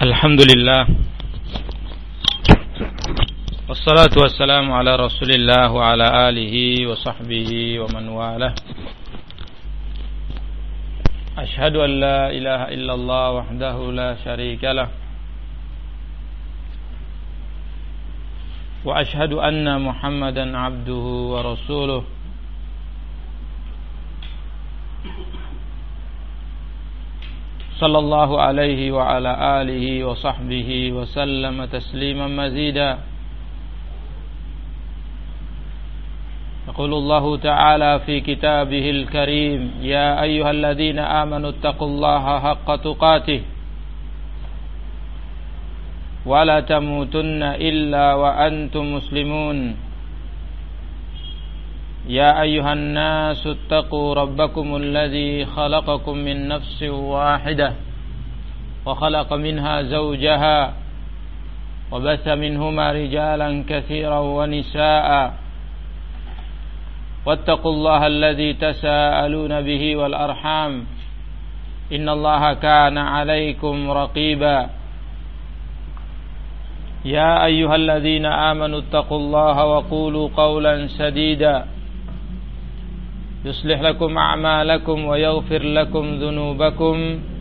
Alhamdulillah. Wassalatu wassalamu ala Rasulillah wa ala alihi wa sahbihi wa man walah. Ashhadu an la ilaha illallah wahdahu la syarika lah. Wa ashhadu anna Muhammadan abduhu wa rasuluh. Sallallahu alaihi wa ala alihi wa sahbihi wa sallama tasliman mazida. Yaqulullahu ta'ala fi kitabihil karim, ya ayyuhalladzina amanu taqullaha haqqa tuqatih wa la tamutunna illa wa antum muslimun. يا أيها الناس اتقوا ربكم الذي خلقكم من نفس واحدة وخلق منها زوجها وبث منهما رجالا كثيرا ونساء واتقوا الله الذي تساءلون به والأرحام إن الله كان عليكم رقيبا يا أيها الذين آمنوا اتقوا الله وقولوا قولا سديدا يصلح لكم أعمالكم ويغفر لكم ذنوبكم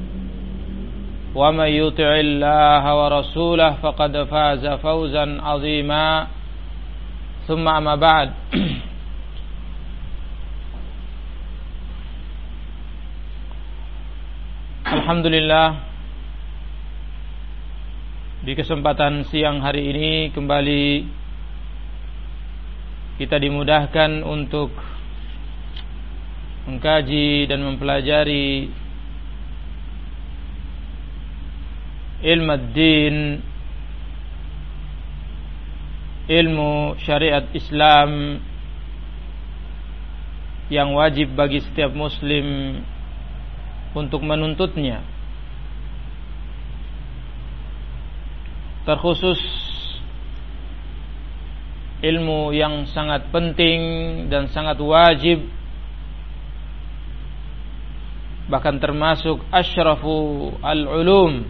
ومن يطع الله ورسوله فقد فاز فوزا عظيما ثم أما بعد. Alhamdulillah, di kesempatan siang hari ini kembali kita dimudahkan untuk mengkaji dan mempelajari ilmu din, ilmu syariat Islam yang wajib bagi setiap muslim untuk menuntutnya, terkhusus ilmu yang sangat penting dan sangat wajib, bahkan termasuk asyrafu al-ulum,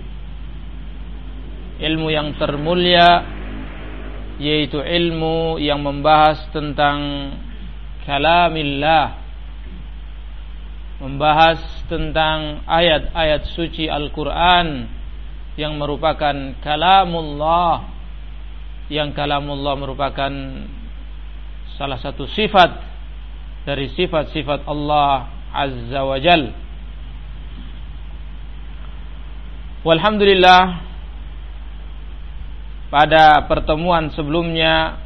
ilmu yang termulia, yaitu ilmu yang membahas tentang kalamillah, membahas tentang ayat-ayat suci Al-Quran yang merupakan kalamullah, yang kalamullah merupakan salah satu sifat dari sifat-sifat Allah Azza wa Jal. Walhamdulillah, pada pertemuan sebelumnya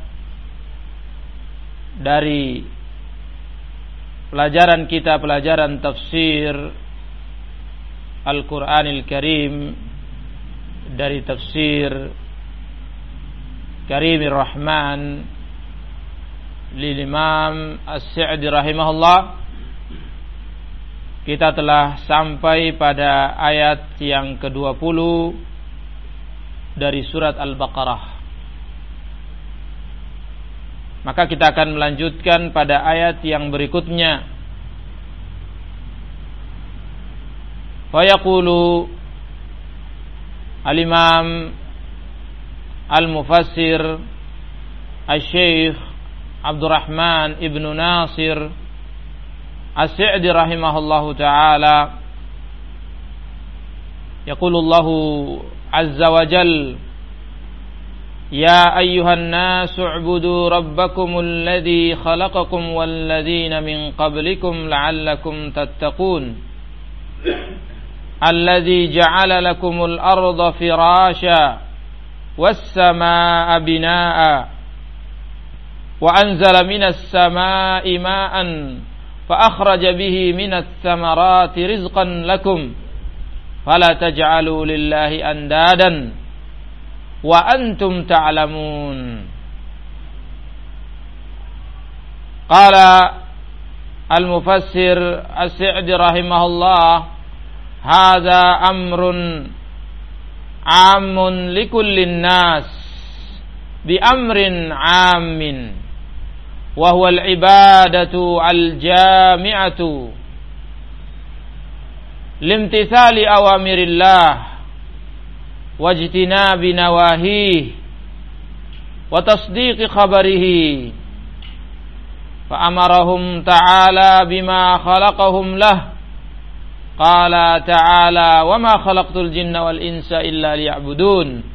dari pelajaran kita, pelajaran tafsir Al-Quranil Karim dari tafsir Karimir Rahman lil Imam As-Sa'di rahimahullah, kita telah sampai pada ayat yang ke-20 dari surat Al-Baqarah. Maka kita akan melanjutkan pada ayat yang berikutnya. Fa yaqulu al-Imam Al-Mufassir Asy-Syaikh Abdurrahman Ibnu Nasir As-Sa'di rahimahullahu ta'ala, yaqulullahu azza wa jal, ya ayyuhan nasu u'budu rabbakumul ladzi khalaqakum wal ladzina min qablikum la'allakum tattaqun alladzi ja'ala lakumul arda firasha was samaa'a binaa'a wa anzala minas samaa'i ma'an فأخرج به من الثمرات رزقا لكم فلا تجعلوا لله أندادا وأنتم تعلمون. قال المفسر السعدي رحمه الله هذا أمر عام لكل الناس بأمر عام وهو العبادة الجامعة limtithali awamirillah wajtinabi nawahihi wa tasdiqi khabarihi. Fa amarahum ta'ala bima khalaqahum lah. Qala ta'ala wa ma khalaqtul jinna wal insa illa liya'budun.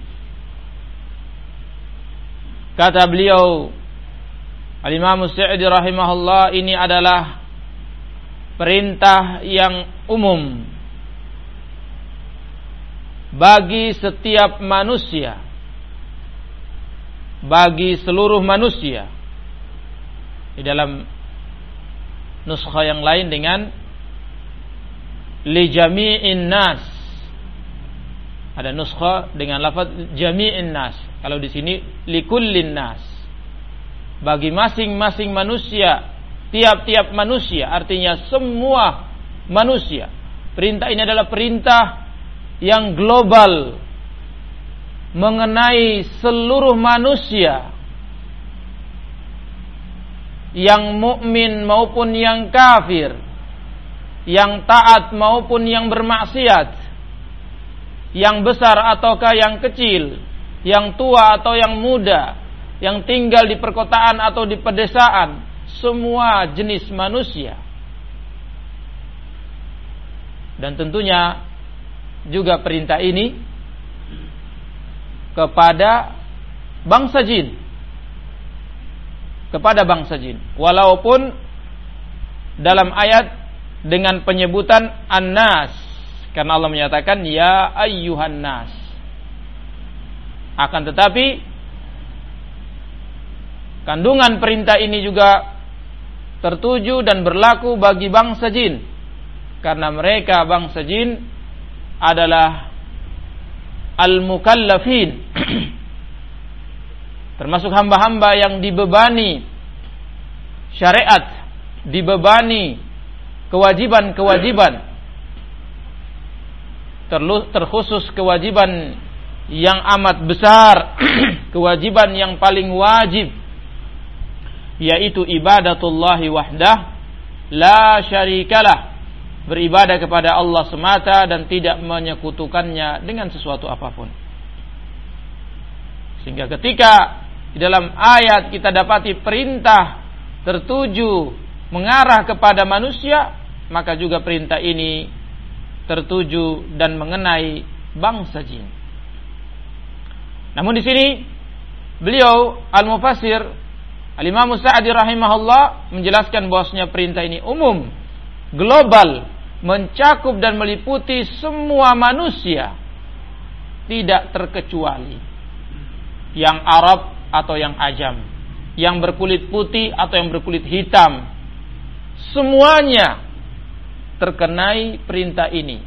Kata beliau Al-Imam Sa'di rahimahullah, ini adalah perintah yang umum bagi setiap manusia, bagi seluruh manusia. Di dalam nuskha yang lain dengan li jami'in nas, ada nuskha dengan lafaz jami'in nas. Kalau di sini li kullin nas, bagi masing-masing manusia, tiap-tiap manusia, artinya semua manusia. Perintah ini adalah perintah yang global, mengenai seluruh manusia, yang mukmin maupun yang kafir, yang taat maupun yang bermaksiat, yang besar ataukah yang kecil, yang tua atau yang muda, yang tinggal di perkotaan atau di pedesaan, semua jenis manusia. Dan tentunya juga perintah ini kepada bangsa jin, kepada bangsa jin, walaupun dalam ayat dengan penyebutan an-nas, karena Allah menyatakan ya ayyuhan nas. Akan tetapi kandungan perintah ini juga tertuju dan berlaku bagi bangsa jin, karena mereka bangsa jin adalah al-mukallafin, termasuk hamba-hamba yang dibebani syariat, dibebani kewajiban-kewajiban, terkhusus kewajiban yang amat besar, kewajiban yang paling wajib, yaitu ibadatullahi wahdah la syarikalah, beribadah kepada Allah semata dan tidak menyekutukannya dengan sesuatu apapun. Sehingga ketika di dalam ayat kita dapati perintah tertuju mengarah kepada manusia, maka juga perintah ini tertuju dan mengenai bangsa jin. Namun di sini beliau Al-Mufassir Al-Imam Sa'di rahimahullah menjelaskan bahwasanya perintah ini umum, global, mencakup dan meliputi semua manusia, tidak terkecuali yang Arab atau yang Ajam, yang berkulit putih atau yang berkulit hitam, semuanya terkenai perintah ini.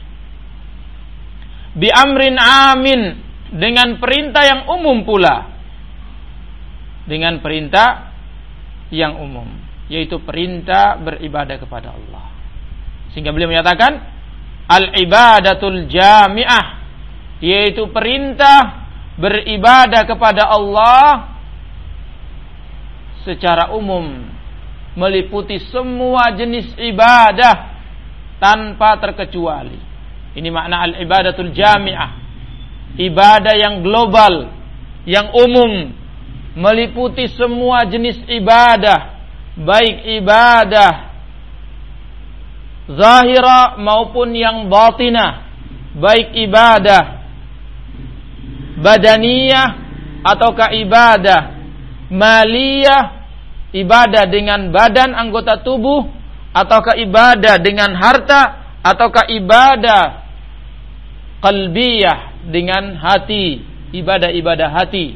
Bi amrin amin, dengan perintah yang umum pula, dengan perintah yang umum, yaitu perintah beribadah kepada Allah. Sehingga beliau menyatakan al-ibadatul jami'ah, yaitu perintah beribadah kepada Allah secara umum, meliputi semua jenis ibadah tanpa terkecuali. Ini makna al-ibadatul jami'ah, ibadah yang global, yang umum, meliputi semua jenis ibadah, baik ibadah zahira maupun yang batinah, baik ibadah badaniyah ataukah ibadah maliyah, ibadah dengan badan anggota tubuh, ataukah ibadah dengan harta, ataukah ibadah qalbiyah dengan hati, ibadah-ibadah hati,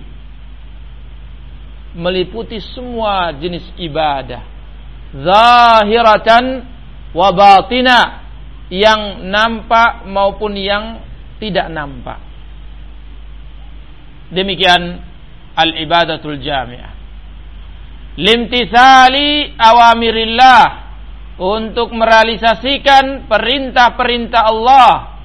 meliputi semua jenis ibadah zahiratan wa batina, yang nampak maupun yang tidak nampak. Demikian al-ibadatul jami'ah limtithali awamirillah, untuk merealisasikan perintah-perintah Allah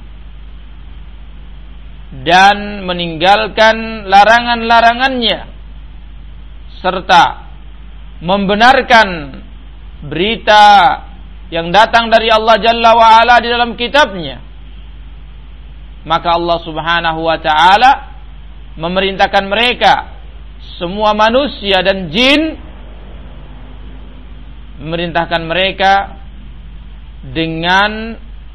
dan meninggalkan larangan-larangannya, serta membenarkan berita yang datang dari Allah Jalla wa'ala di dalam kitabnya, maka Allah Subhanahu wa ta'ala memerintahkan mereka, semua manusia dan jin, memerintahkan mereka dengan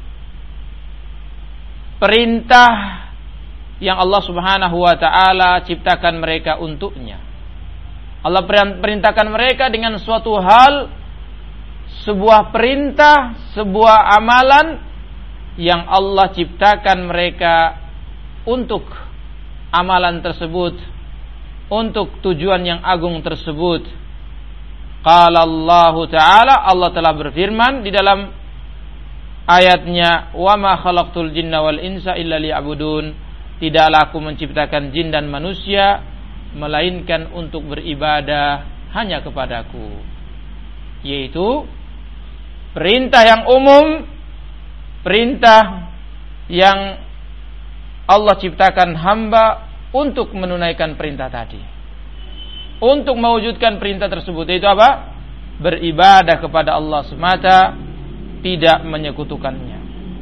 perintah yang Allah Subhanahu wa ta'ala ciptakan mereka untuknya. Allah perintahkan mereka dengan suatu hal, sebuah perintah, sebuah amalan yang Allah ciptakan mereka untuk amalan tersebut, untuk tujuan yang agung tersebut. Qala Allah Ta'ala, Allah telah berfirman di dalam ayatnya, wa ma khalaqtul jinna wal insa illa liya'budun, tidaklah aku menciptakan jin dan manusia melainkan untuk beribadah hanya kepadaku. Yaitu perintah yang umum, perintah yang Allah ciptakan hamba untuk menunaikan perintah tadi, untuk mewujudkan perintah tersebut, yaitu apa? Beribadah kepada Allah semata, tidak menyekutukannya.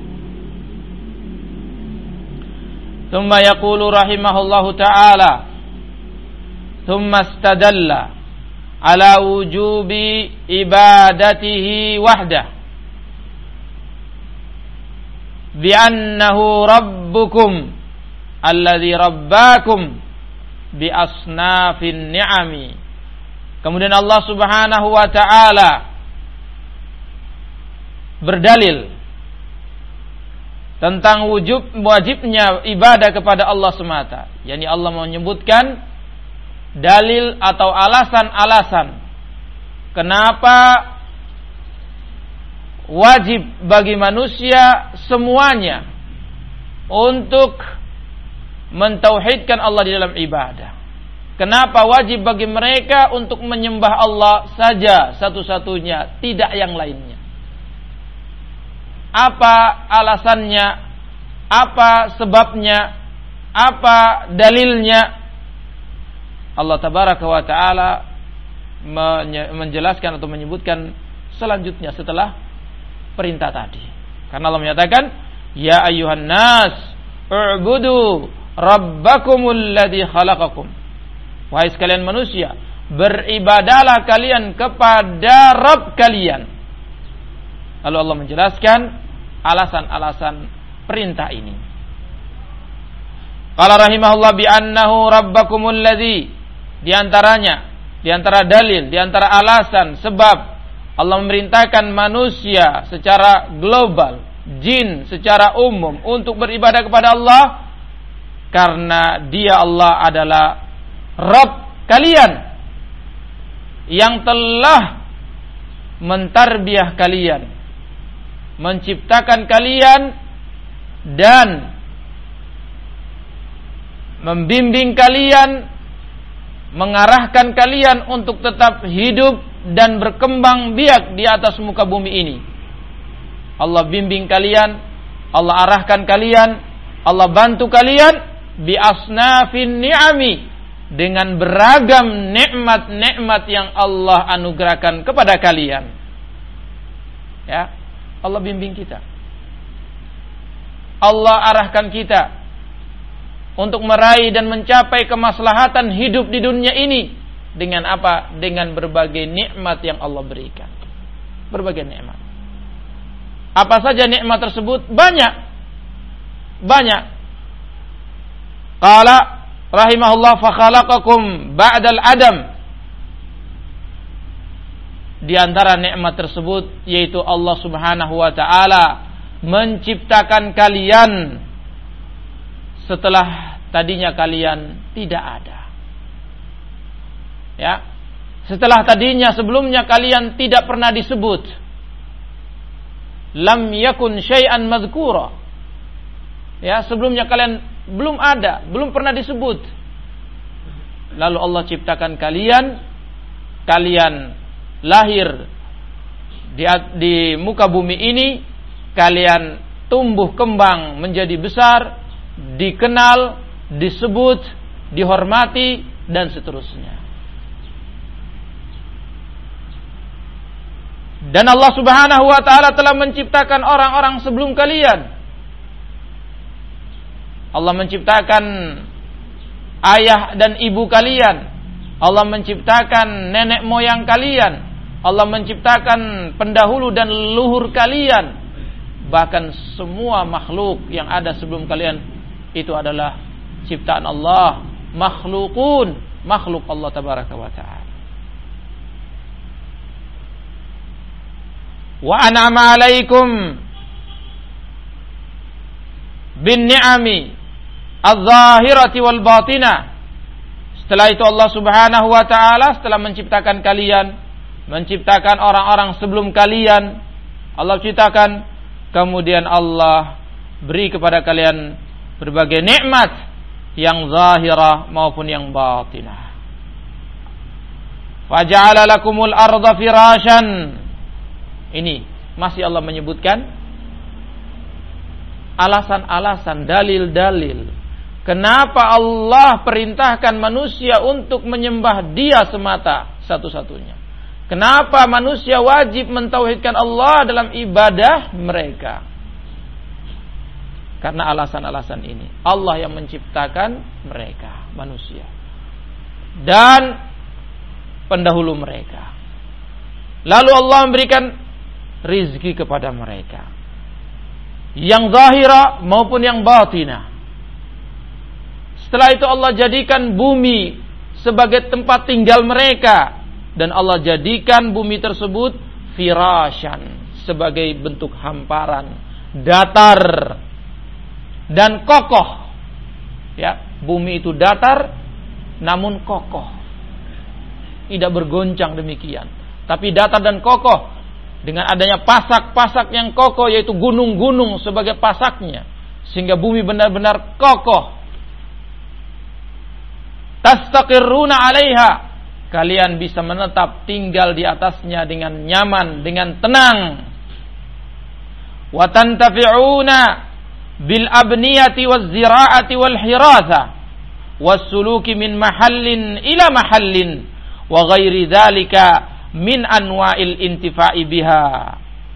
Thumma yaqulu rahimahullahu ta'ala, thumma istadalla ala wujubi ibadatihi wahdah bi'annahu rabbukum alladhi rabbakum bi asnafin ni'ami. Kemudian Allah Subhanahu wa ta'ala berdalil tentang wajibnya ibadah kepada Allah semata. Yani Allah menyebutkan dalil atau alasan-alasan kenapa wajib bagi manusia semuanya untuk mentauhidkan Allah di dalam ibadah. Kenapa wajib bagi mereka untuk menyembah Allah saja satu-satunya, tidak yang lainnya? Apa alasannya? Apa sebabnya? Apa dalilnya? Allah Tabaraka wa Ta'ala menjelaskan atau menyebutkan selanjutnya setelah perintah tadi. Karena Allah menyatakan, ya ayyuhan nas u'budu rabbakumul ladzi khalaqakum. Wahai sekalian manusia, beribadahlah kalian kepada Rabb kalian. Lalu Allah menjelaskan alasan-alasan perintah ini. Qala rahimahullah bi annahu rabbakumul ladzi, di antara dalil, di antara alasan sebab Allah memerintahkan manusia secara global, jin secara umum untuk beribadah kepada Allah, karena Dia Allah adalah Rabb kalian yang telah mentarbiah kalian, menciptakan kalian dan membimbing kalian, mengarahkan kalian untuk tetap hidup dan berkembang biak di atas muka bumi ini. Allah bimbing kalian, Allah arahkan kalian, Allah bantu kalian bi asnafin ni'ami, dengan beragam nikmat-nikmat yang Allah anugerahkan kepada kalian. Ya, Allah bimbing kita. Allah arahkan kita untuk meraih dan mencapai kemaslahatan hidup di dunia ini dengan apa? Dengan berbagai nikmat yang Allah berikan. Berbagai nikmat. Apa saja nikmat tersebut? Banyak. Qala rahimahullah fa khalaqakum ba'dal adam. Di antara nikmat tersebut yaitu Allah Subhanahu wa ta'ala menciptakan kalian setelah tadinya kalian tidak ada. Ya. Setelah tadinya sebelumnya kalian tidak pernah disebut. Lam yakun syai'an madhkura. Ya, sebelumnya kalian belum ada, belum pernah disebut. Lalu Allah ciptakan kalian, kalian lahir di muka bumi ini, kalian tumbuh kembang menjadi besar, dikenal, disebut, dihormati, dan seterusnya. Dan Allah Subhanahu wa ta'ala telah menciptakan orang-orang sebelum kalian. Allah menciptakan ayah dan ibu kalian. Allah menciptakan nenek moyang kalian. Allah menciptakan pendahulu dan leluhur kalian. Bahkan semua makhluk yang ada sebelum kalian itu adalah ciptaan Allah, makhluk Allah tabaraka wa ta'ala. Wa an'ama 'alaikum bin ni'ami adh-dhahirati wal batinah. Setelah itu Allah Subhanahu wa ta'ala setelah menciptakan kalian, menciptakan orang-orang sebelum kalian, Allah ciptakan, kemudian Allah beri kepada kalian berbagai nikmat yang zahirah maupun yang batinah. Faja'ala lakumul arda firasyan. Ini masih Allah menyebutkan alasan-alasan, dalil-dalil kenapa Allah perintahkan manusia untuk menyembah Dia semata satu-satunya. Kenapa manusia wajib mentauhidkan Allah dalam ibadah mereka? Karena alasan-alasan ini. Allah yang menciptakan mereka, manusia, dan pendahulu mereka. Lalu Allah memberikan rizki kepada mereka, yang zahira maupun yang batinah. Setelah itu Allah jadikan bumi sebagai tempat tinggal mereka, dan Allah jadikan bumi tersebut firasyan, sebagai bentuk hamparan, datar dan kokoh. Ya, bumi itu datar namun kokoh, tidak bergoncang demikian, tapi datar dan kokoh. Dengan adanya pasak-pasak yang kokoh, yaitu gunung-gunung sebagai pasaknya, sehingga bumi benar-benar kokoh. Tastaqirruna 'alaiha, kalian bisa menetap tinggal di atasnya dengan nyaman, dengan tenang. Wa tantafi'una bil abniyati waz zira'ati wal hiratha was suluki min mahallin ila mahallin wa ghairi dzalika min anwa'il intifa'i biha.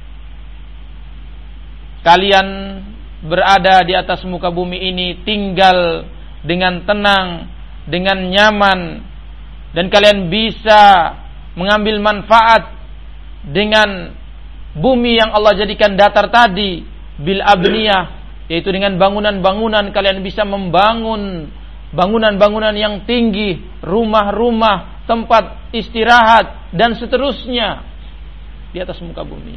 Kalian berada di atas muka bumi ini, tinggal dengan tenang, dengan nyaman, dan kalian bisa mengambil manfaat dengan bumi yang Allah jadikan datar tadi, bil abniyah, yaitu dengan bangunan-bangunan. Kalian bisa membangun bangunan-bangunan yang tinggi, rumah-rumah, tempat istirahat, dan seterusnya di atas muka bumi.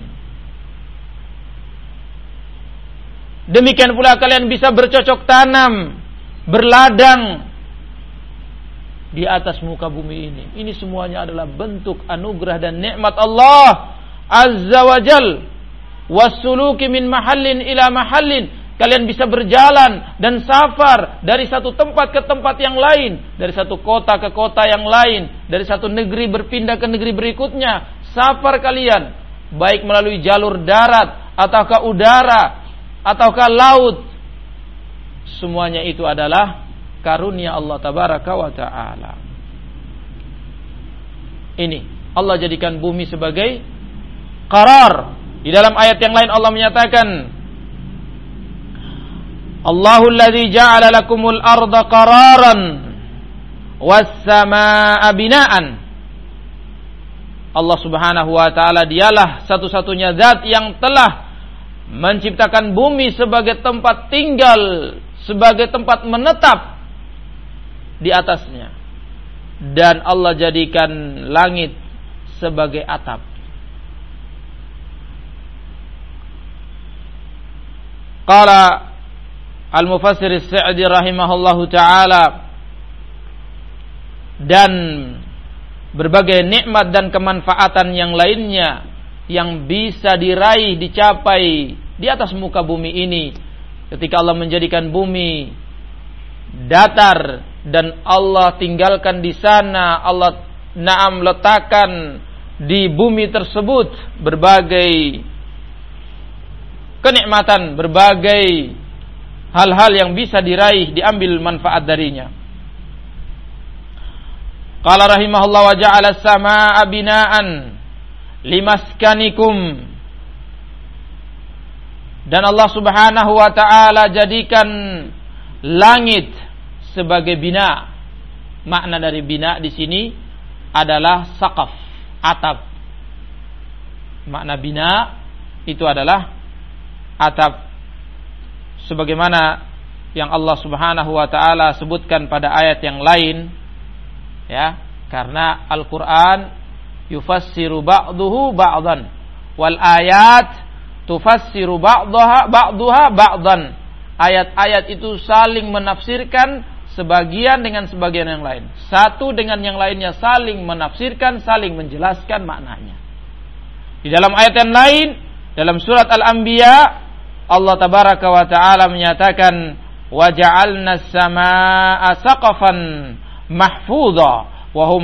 Demikian pula kalian bisa bercocok tanam, berladang di atas muka bumi ini. Ini semuanya adalah bentuk anugerah dan nikmat Allah Azza wa Jal. Wassuluki min mahallin ila mahallin. Kalian bisa berjalan dan safar dari satu tempat ke tempat yang lain, dari satu kota ke kota yang lain, dari satu negeri berpindah ke negeri berikutnya. Safar kalian, baik melalui jalur darat, ataukah udara, ataukah laut, semuanya itu adalah karunia Allah Tabaraka wa Ta'ala. Ini Allah jadikan bumi sebagai qarar. Di dalam ayat yang lain Allah menyatakan, Allahul ladzi ja'ala lakumul arda qararan was samaa'a binaan. Allah Subhanahu wa taala dialah satu-satunya zat yang telah menciptakan bumi sebagai tempat tinggal, sebagai tempat menetap di atasnya, dan Allah jadikan langit sebagai atap. Qala Al-Mufassir As-Sa'di rahimahullahu ta'ala, dan berbagai nikmat dan kemanfaatan yang lainnya yang bisa diraih, dicapai di atas muka bumi ini ketika Allah menjadikan bumi datar dan Allah tinggalkan di sana, Allah letakkan di bumi tersebut berbagai kenikmatan, berbagai hal-hal yang bisa diraih, diambil manfaat darinya. Qala rahimahullah, wa ja'ala as-samaa'a binaan limaskanikum. Dan Allah Subhanahu wa taala jadikan langit sebagai bina. Makna dari bina di sini adalah saqaf, atap. Makna bina itu adalah atap, sebagaimana yang Allah Subhanahu wa taala sebutkan pada ayat yang lain, ya, karena Al-Qur'an yufassiru ba'duhu ba'dan wal ayat tufassiru ba'daha ba'dan. Ayat-ayat itu saling menafsirkan sebagian dengan sebagian yang lain. Satu dengan yang lainnya saling menafsirkan, saling menjelaskan maknanya. Di dalam ayat yang lain, dalam surat Al-Anbiya, Allah tabaraka wa taala menyatakan وَجَعَلْنَا السَّمَاءَ سَقَفًا مَحْفُوظًا وَهُمْ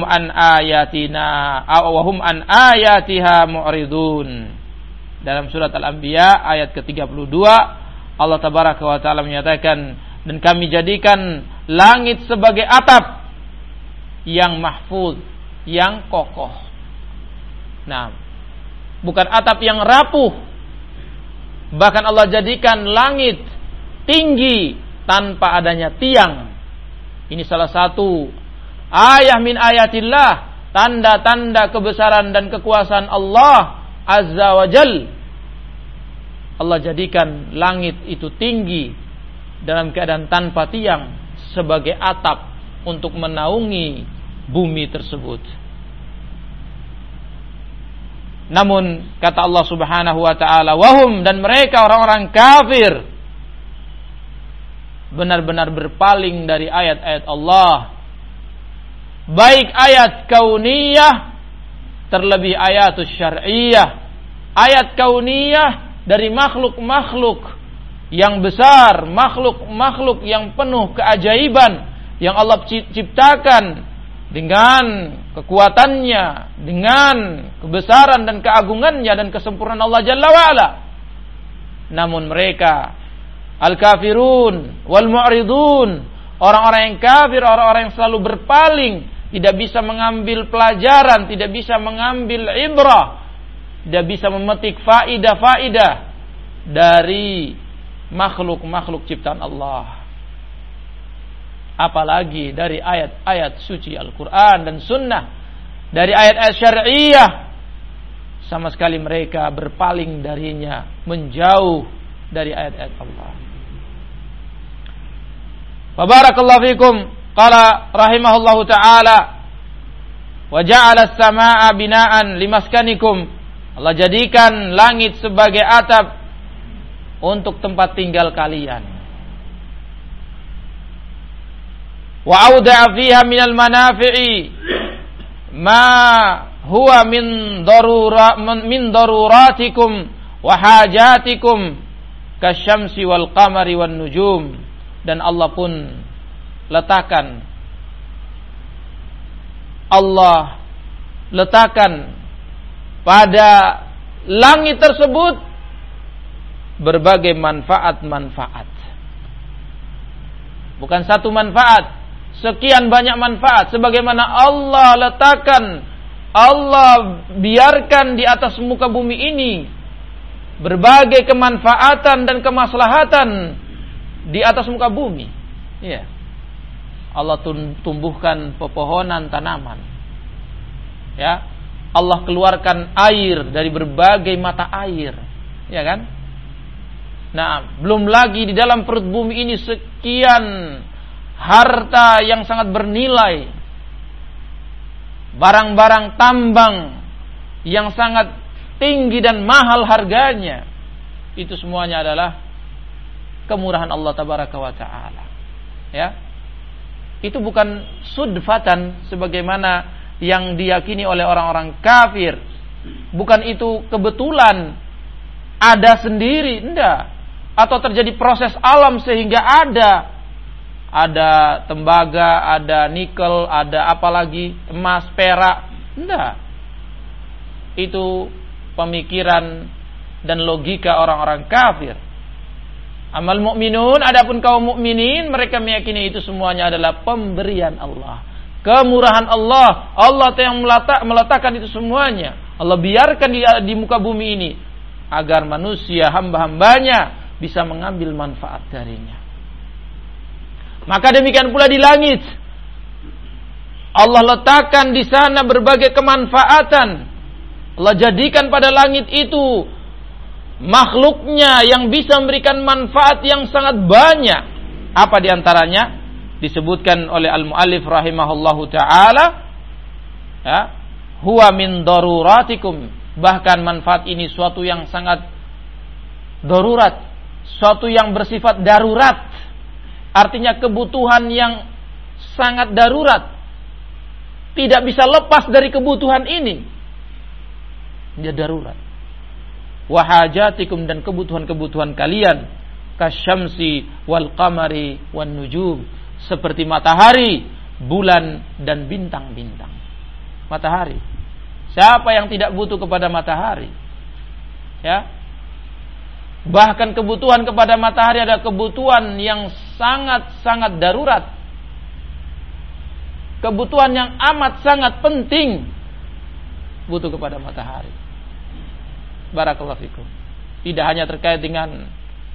عَنْ آيَاتِهَا مُعْرِضُونَ. Dalam surat Al-Anbiya ayat ke-32, Allah tabaraka wa taala menyatakan, dan kami jadikan langit sebagai atap yang mahfuz, yang kokoh. Nah, bukan atap yang rapuh. Bahkan Allah jadikan langit tinggi tanpa adanya tiang. Ini salah satu ayah min ayatillah, tanda-tanda kebesaran dan kekuasaan Allah Azza wa Jal. Allah jadikan langit itu tinggi dalam keadaan tanpa tiang sebagai atap untuk menaungi bumi tersebut. Namun kata Allah Subhanahu wa taala, wahum, dan mereka orang-orang kafir benar-benar berpaling dari ayat-ayat Allah, baik ayat kauniyah terlebih ayat syar'iyah. Ayat kauniyah dari makhluk-makhluk yang besar, makhluk-makhluk yang penuh keajaiban yang Allah ciptakan dengan kekuatannya, dengan kebesaran dan keagungannya dan kesempurnaan Allah Jalla wa'ala. Namun mereka al-kafirun wal mu'ridun, orang-orang yang kafir, orang-orang yang selalu berpaling, tidak bisa mengambil pelajaran, tidak bisa mengambil ibrah, tidak bisa memetik faidah-faidah dari makhluk-makhluk ciptaan Allah, apalagi dari ayat-ayat suci Al-Quran dan Sunnah, dari ayat-ayat syar'iyah. Sama sekali mereka berpaling darinya, menjauh dari ayat-ayat Allah. Barakallahu fikum. Qala rahimahullahu ta'ala, wa ja'ala as-samaa'a bina'an limaskanikum. Allah jadikan langit sebagai atap untuk tempat tinggal kalian. Wa awda'a fiha minal manafi'i ma huwa min daruratikum wa hajatikum kasyamsi wal qamari wan nujum. Dan Allah pun letakkan pada langit tersebut berbagai manfaat-manfaat. Bukan satu manfaat, sekian banyak manfaat. Sebagaimana Allah biarkan di atas muka bumi ini berbagai kemanfaatan dan kemaslahatan di atas muka bumi. Ya. Allah tumbuhkan pepohonan, tanaman. Ya. Allah keluarkan air dari berbagai mata air. Ya kan? Nah, belum lagi di dalam perut bumi ini sekian harta yang sangat bernilai. Barang-barang tambang yang sangat tinggi dan mahal harganya. Itu semuanya adalah kemurahan Allah tabaraka wa ta'ala. Ya. Itu bukan sudfatan sebagaimana yang diyakini oleh orang-orang kafir. Bukan itu kebetulan ada sendiri, enggak. Atau terjadi proses alam sehingga ada tembaga, ada nikel, ada apalagi emas, perak, enggak. Itu pemikiran dan logika orang-orang kafir. Amal mukminun, adapun kaum mukminin, mereka meyakini itu semuanya adalah pemberian Allah, kemurahan Allah. Allah yang meletakkan itu semuanya. Allah biarkan di muka bumi ini agar manusia, hamba-hambanya bisa mengambil manfaat darinya. Maka demikian pula di langit. Allah letakkan di sana berbagai kemanfaatan. Allah jadikan pada langit itu makhluknya yang bisa memberikan manfaat yang sangat banyak. Apa diantaranya? Disebutkan oleh al-muallif rahimahullahu ta'ala, ya, huwa min daruratikum. Bahkan manfaat ini suatu yang sangat darurat, suatu yang bersifat darurat. Artinya kebutuhan yang sangat darurat. Tidak bisa lepas dari kebutuhan ini. Dia darurat. Wahajatikum, dan kebutuhan-kebutuhan kalian, kasyamsi wal qamari wan nujum, seperti matahari, bulan dan bintang-bintang. Matahari. Siapa yang tidak butuh kepada matahari? Ya. Bahkan kebutuhan kepada matahari ada kebutuhan yang sangat-sangat darurat. Kebutuhan yang amat sangat penting. Butuh kepada matahari. Barakallahu fikum. Tidak hanya terkait dengan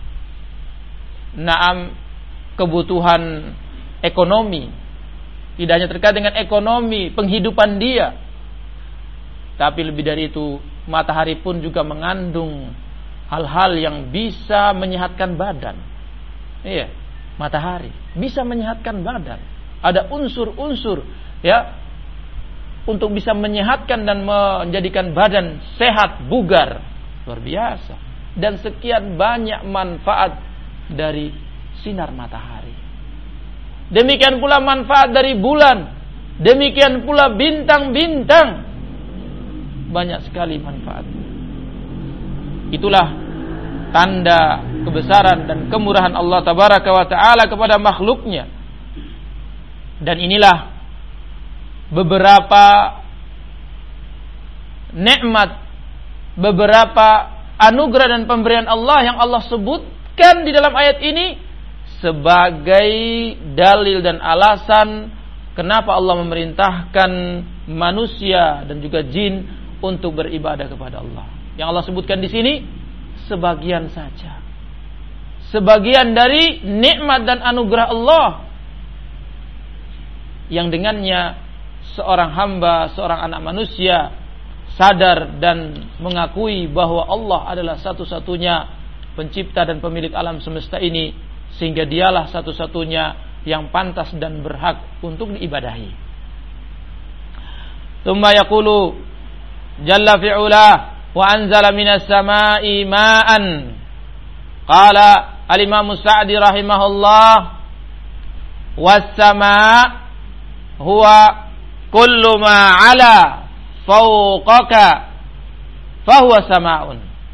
kebutuhan ekonomi. Tidak hanya terkait dengan ekonomi, penghidupan dia. Tapi lebih dari itu, matahari pun juga mengandung hal-hal yang bisa menyehatkan badan. Iya, matahari bisa menyehatkan badan. Ada unsur-unsur, ya, untuk bisa menyehatkan dan menjadikan badan sehat, bugar. Luar biasa. Dan sekian banyak manfaat dari sinar matahari. Demikian pula manfaat dari bulan. Demikian pula bintang-bintang. Banyak sekali manfaat. Itulah tanda kebesaran dan kemurahan Allah tabaraka wa ta'ala kepada makhluknya. Dan inilah beberapa nikmat, beberapa anugerah dan pemberian Allah yang Allah sebutkan di dalam ayat ini sebagai dalil dan alasan kenapa Allah memerintahkan manusia dan juga jin untuk beribadah kepada Allah. Yang Allah sebutkan di sini sebagian saja. Sebagian dari nikmat dan anugerah Allah yang dengannya seorang hamba, seorang anak manusia sadar dan mengakui bahwa Allah adalah satu-satunya pencipta dan pemilik alam semesta ini, sehingga dialah satu-satunya yang pantas dan berhak untuk diibadahi. Tsumma yaqulu jalla fi'ula wa anzala minas sama'i ma'an. Qala al-Imam Sa'di rahimahullah, was-sama' huwa kullu ma 'ala fawqaka fahuwa sama'un.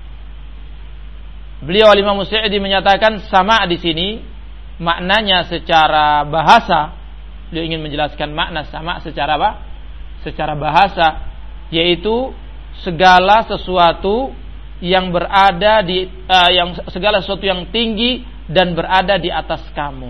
Beliau Imam Sa'di menyatakan sama' di sini maknanya secara bahasa, beliau ingin menjelaskan makna sama' secara apa? Secara bahasa, yaitu segala sesuatu yang berada di segala sesuatu yang tinggi dan berada di atas kamu.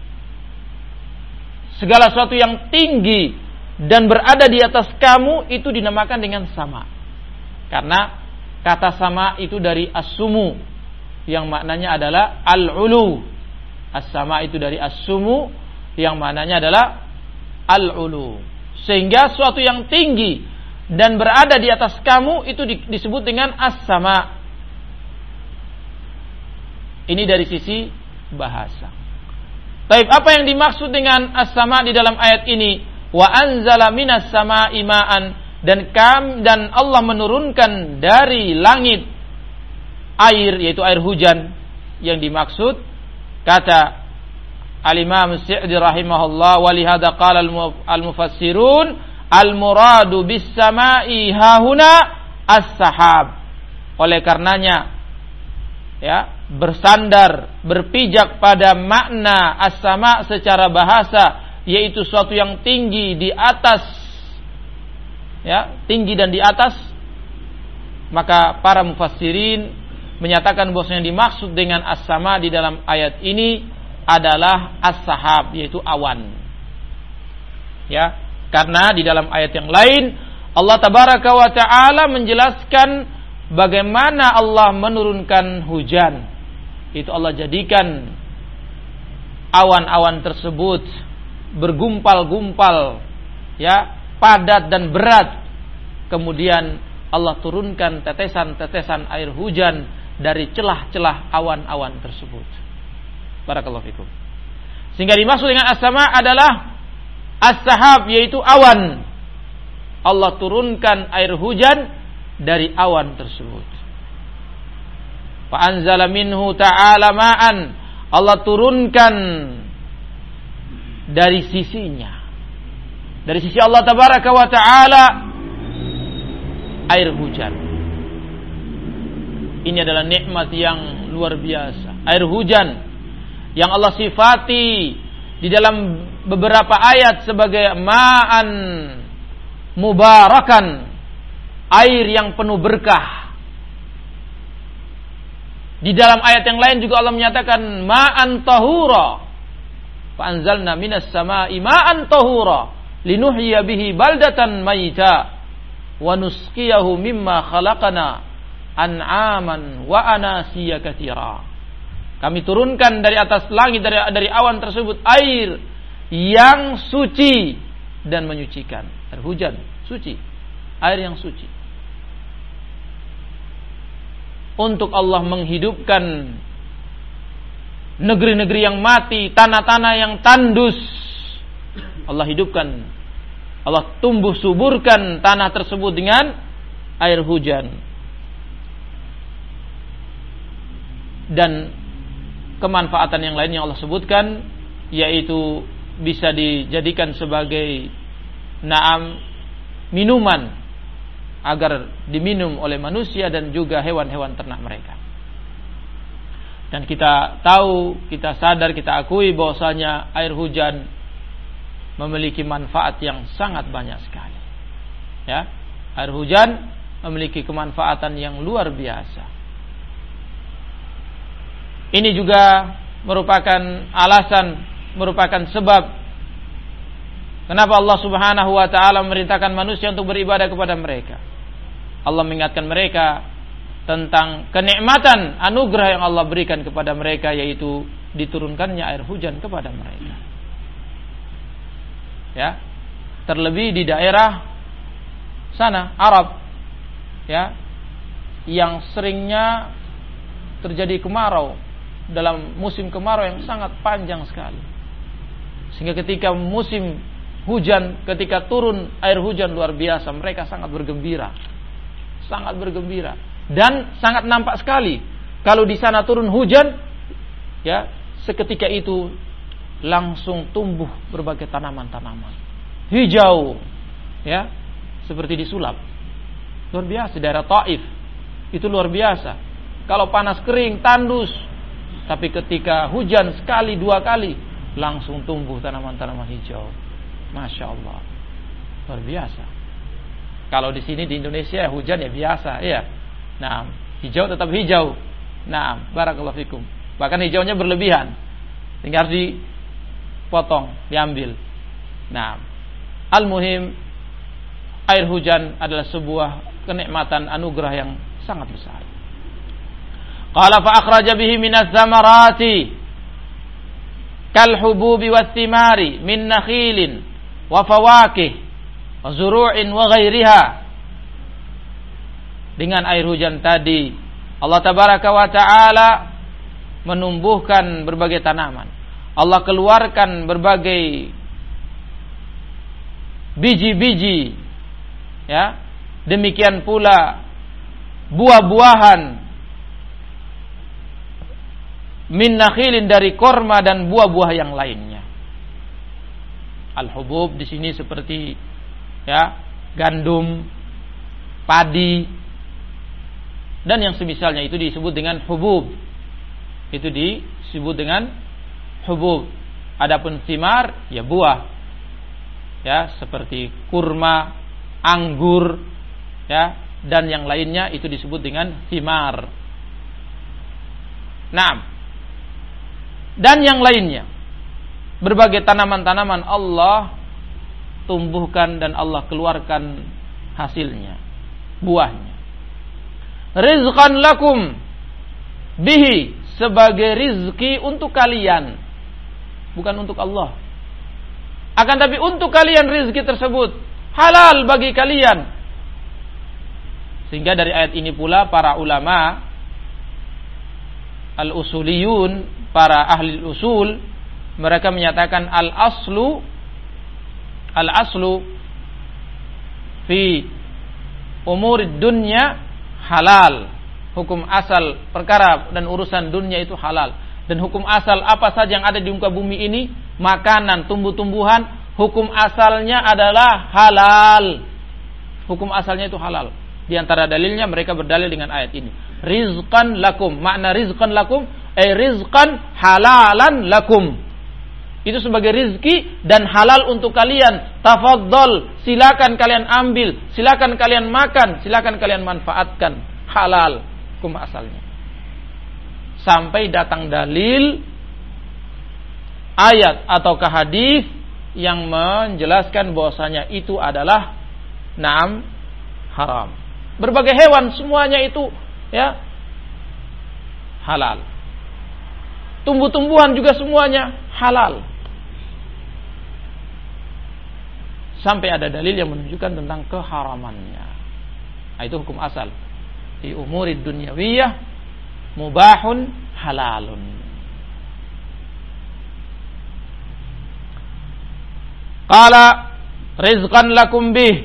Segala sesuatu yang tinggi dan berada di atas kamu itu dinamakan dengan sama. Karena kata sama itu dari as-sumu yang maknanya adalah al-ulu. As-sama itu dari as-sumu yang maknanya adalah al-ulu. Sehingga sesuatu yang tinggi dan berada di atas kamu itu disebut dengan as-sama. Ini dari sisi bahasa. Baik, apa yang dimaksud dengan as-sama di dalam ayat ini? Wa anzala minas sama'i ma'an, dan Allah menurunkan dari langit air, yaitu air hujan. Yang dimaksud, kata Al-Imam Sa'di rahimahullah, wa lihada qala al-mufassirun al-muradu bis sama'i hahuna as-sahab. Oleh karenanya, ya, bersandar, berpijak pada makna as-sama secara bahasa, yaitu suatu yang tinggi di atas, ya, tinggi dan di atas. Maka para mufassirin menyatakan bahwa yang dimaksud dengan as-sama di dalam ayat ini adalah as-sahab, yaitu awan. Ya, karena di dalam ayat yang lain Allah tabaraka wa ta'ala menjelaskan bagaimana Allah menurunkan hujan. Itu Allah jadikan awan-awan tersebut bergumpal-gumpal, ya, padat dan berat. Kemudian Allah turunkan tetesan-tetesan air hujan dari celah-celah awan-awan tersebut. Barakallahu fikum. Sehingga dimaksud dengan as-sama adalah as-sahab, yaitu awan. Allah turunkan air hujan dari awan tersebut. Fa anzala minhu ta'ala ma'an. Allah turunkan dari sisinya, dari sisi Allah tabaraka wa ta'ala, air hujan. Ini adalah nikmat yang luar biasa. Air hujan yang Allah sifati di dalam beberapa ayat sebagai ma'an mubarakan, air yang penuh berkah. Di dalam ayat yang lain juga Allah menyatakan ma'an tahura. Fa anzalna minas sama'i ma'an tahura linuhyiya bihi baldatan maita wa nusqiyahu mimma khalaqana an'aman wa anasiya katsira. Kami turunkan dari atas langit, dari awan tersebut, air yang suci dan menyucikan. Air hujan suci, air yang suci. Untuk Allah menghidupkan negeri-negeri yang mati, tanah-tanah yang tandus. Allah hidupkan, Allah tumbuh suburkan tanah tersebut dengan air hujan. Dan kemanfaatan yang lain yang Allah sebutkan, yaitu bisa dijadikan sebagai minuman agar diminum oleh manusia dan juga hewan-hewan ternak mereka. Dan kita tahu, kita sadar, kita akui bahwasanya air hujan memiliki manfaat yang sangat banyak sekali. Ya, air hujan memiliki kemanfaatan yang luar biasa. Ini juga merupakan alasan, merupakan sebab kenapa Allah Subhanahu wa ta'ala memerintahkan manusia untuk beribadah kepada mereka. Allah mengingatkan mereka tentang kenikmatan anugerah yang Allah berikan kepada mereka, yaitu diturunkannya air hujan kepada mereka. Ya, terlebih di daerah sana Arab, ya, yang seringnya terjadi kemarau, dalam musim kemarau yang sangat panjang sekali. Sehingga ketika musim hujan, ketika turun air hujan luar biasa, mereka sangat bergembira. Sangat bergembira. Dan sangat nampak sekali kalau di sana turun hujan, ya, seketika itu langsung tumbuh berbagai tanaman-tanaman hijau, ya, seperti disulap. Luar biasa. Daerah Taif itu luar biasa. Kalau panas kering tandus, tapi ketika hujan sekali dua kali langsung tumbuh tanaman-tanaman hijau. Masya Allah, luar biasa. Kalau di sini di Indonesia hujan ya biasa, ya. Nah, hijau tetap hijau. Nah, barakallahu fikum. Bahkan hijaunya berlebihan, tinggal harus dipotong, diambil. Nah, al-muhim, air hujan adalah sebuah kenikmatan anugerah yang sangat besar. Qala fa akhraja bihi minaz zamarati kal hububi wath thimari min nakhilin wa fawakih wa zuru'in wa ghairiha. Dengan air hujan tadi Allah tabaraka wa ta'ala menumbuhkan berbagai tanaman. Allah keluarkan berbagai biji-biji, ya. Demikian pula buah-buahan min nakhilin, dari korma dan buah-buah yang lainnya. Al-hubub di sini seperti, ya, gandum, padi dan yang semisalnya, itu disebut dengan hubub. Itu disebut dengan hubub. Adapun thimar, ya buah, ya, seperti kurma, anggur, ya, dan yang lainnya itu disebut dengan thimar. Naam. Dan yang lainnya, berbagai tanaman-tanaman Allah tumbuhkan dan Allah keluarkan hasilnya, buahnya. Rizqan lakum bihi, sebagai rizki untuk kalian. bukan untuk Allah. Akan tapi untuk kalian rizki tersebut halal bagi kalian. Sehingga dari ayat ini pula para ulama al-usuliyun, para ahli usul, mereka menyatakan al-aslu fi umur dunya halal. Hukum asal perkara dan urusan dunia itu halal. Dan hukum asal apa saja yang ada di muka bumi ini, makanan, tumbuh-tumbuhan, hukum asalnya adalah halal. Hukum asalnya itu halal. Di antara dalilnya mereka berdalil dengan ayat ini. Rizqan lakum. Makna rizqan lakum, rizqan halalan lakum. Itu sebagai rizki dan halal untuk kalian. Tafaddal, silakan kalian ambil, silakan kalian makan, silakan kalian manfaatkan. Halal hukum asalnya. Sampai datang dalil ayat ataukah hadis yang menjelaskan bahwasanya itu adalah haram. Berbagai hewan semuanya itu ya halal. Tumbuh-tumbuhan juga semuanya halal. Sampai ada dalil yang menunjukkan tentang keharamannya. Nah, itu hukum asal. Di umurid dunyawiyah mubahun halalun. Qala rizqan lakum bih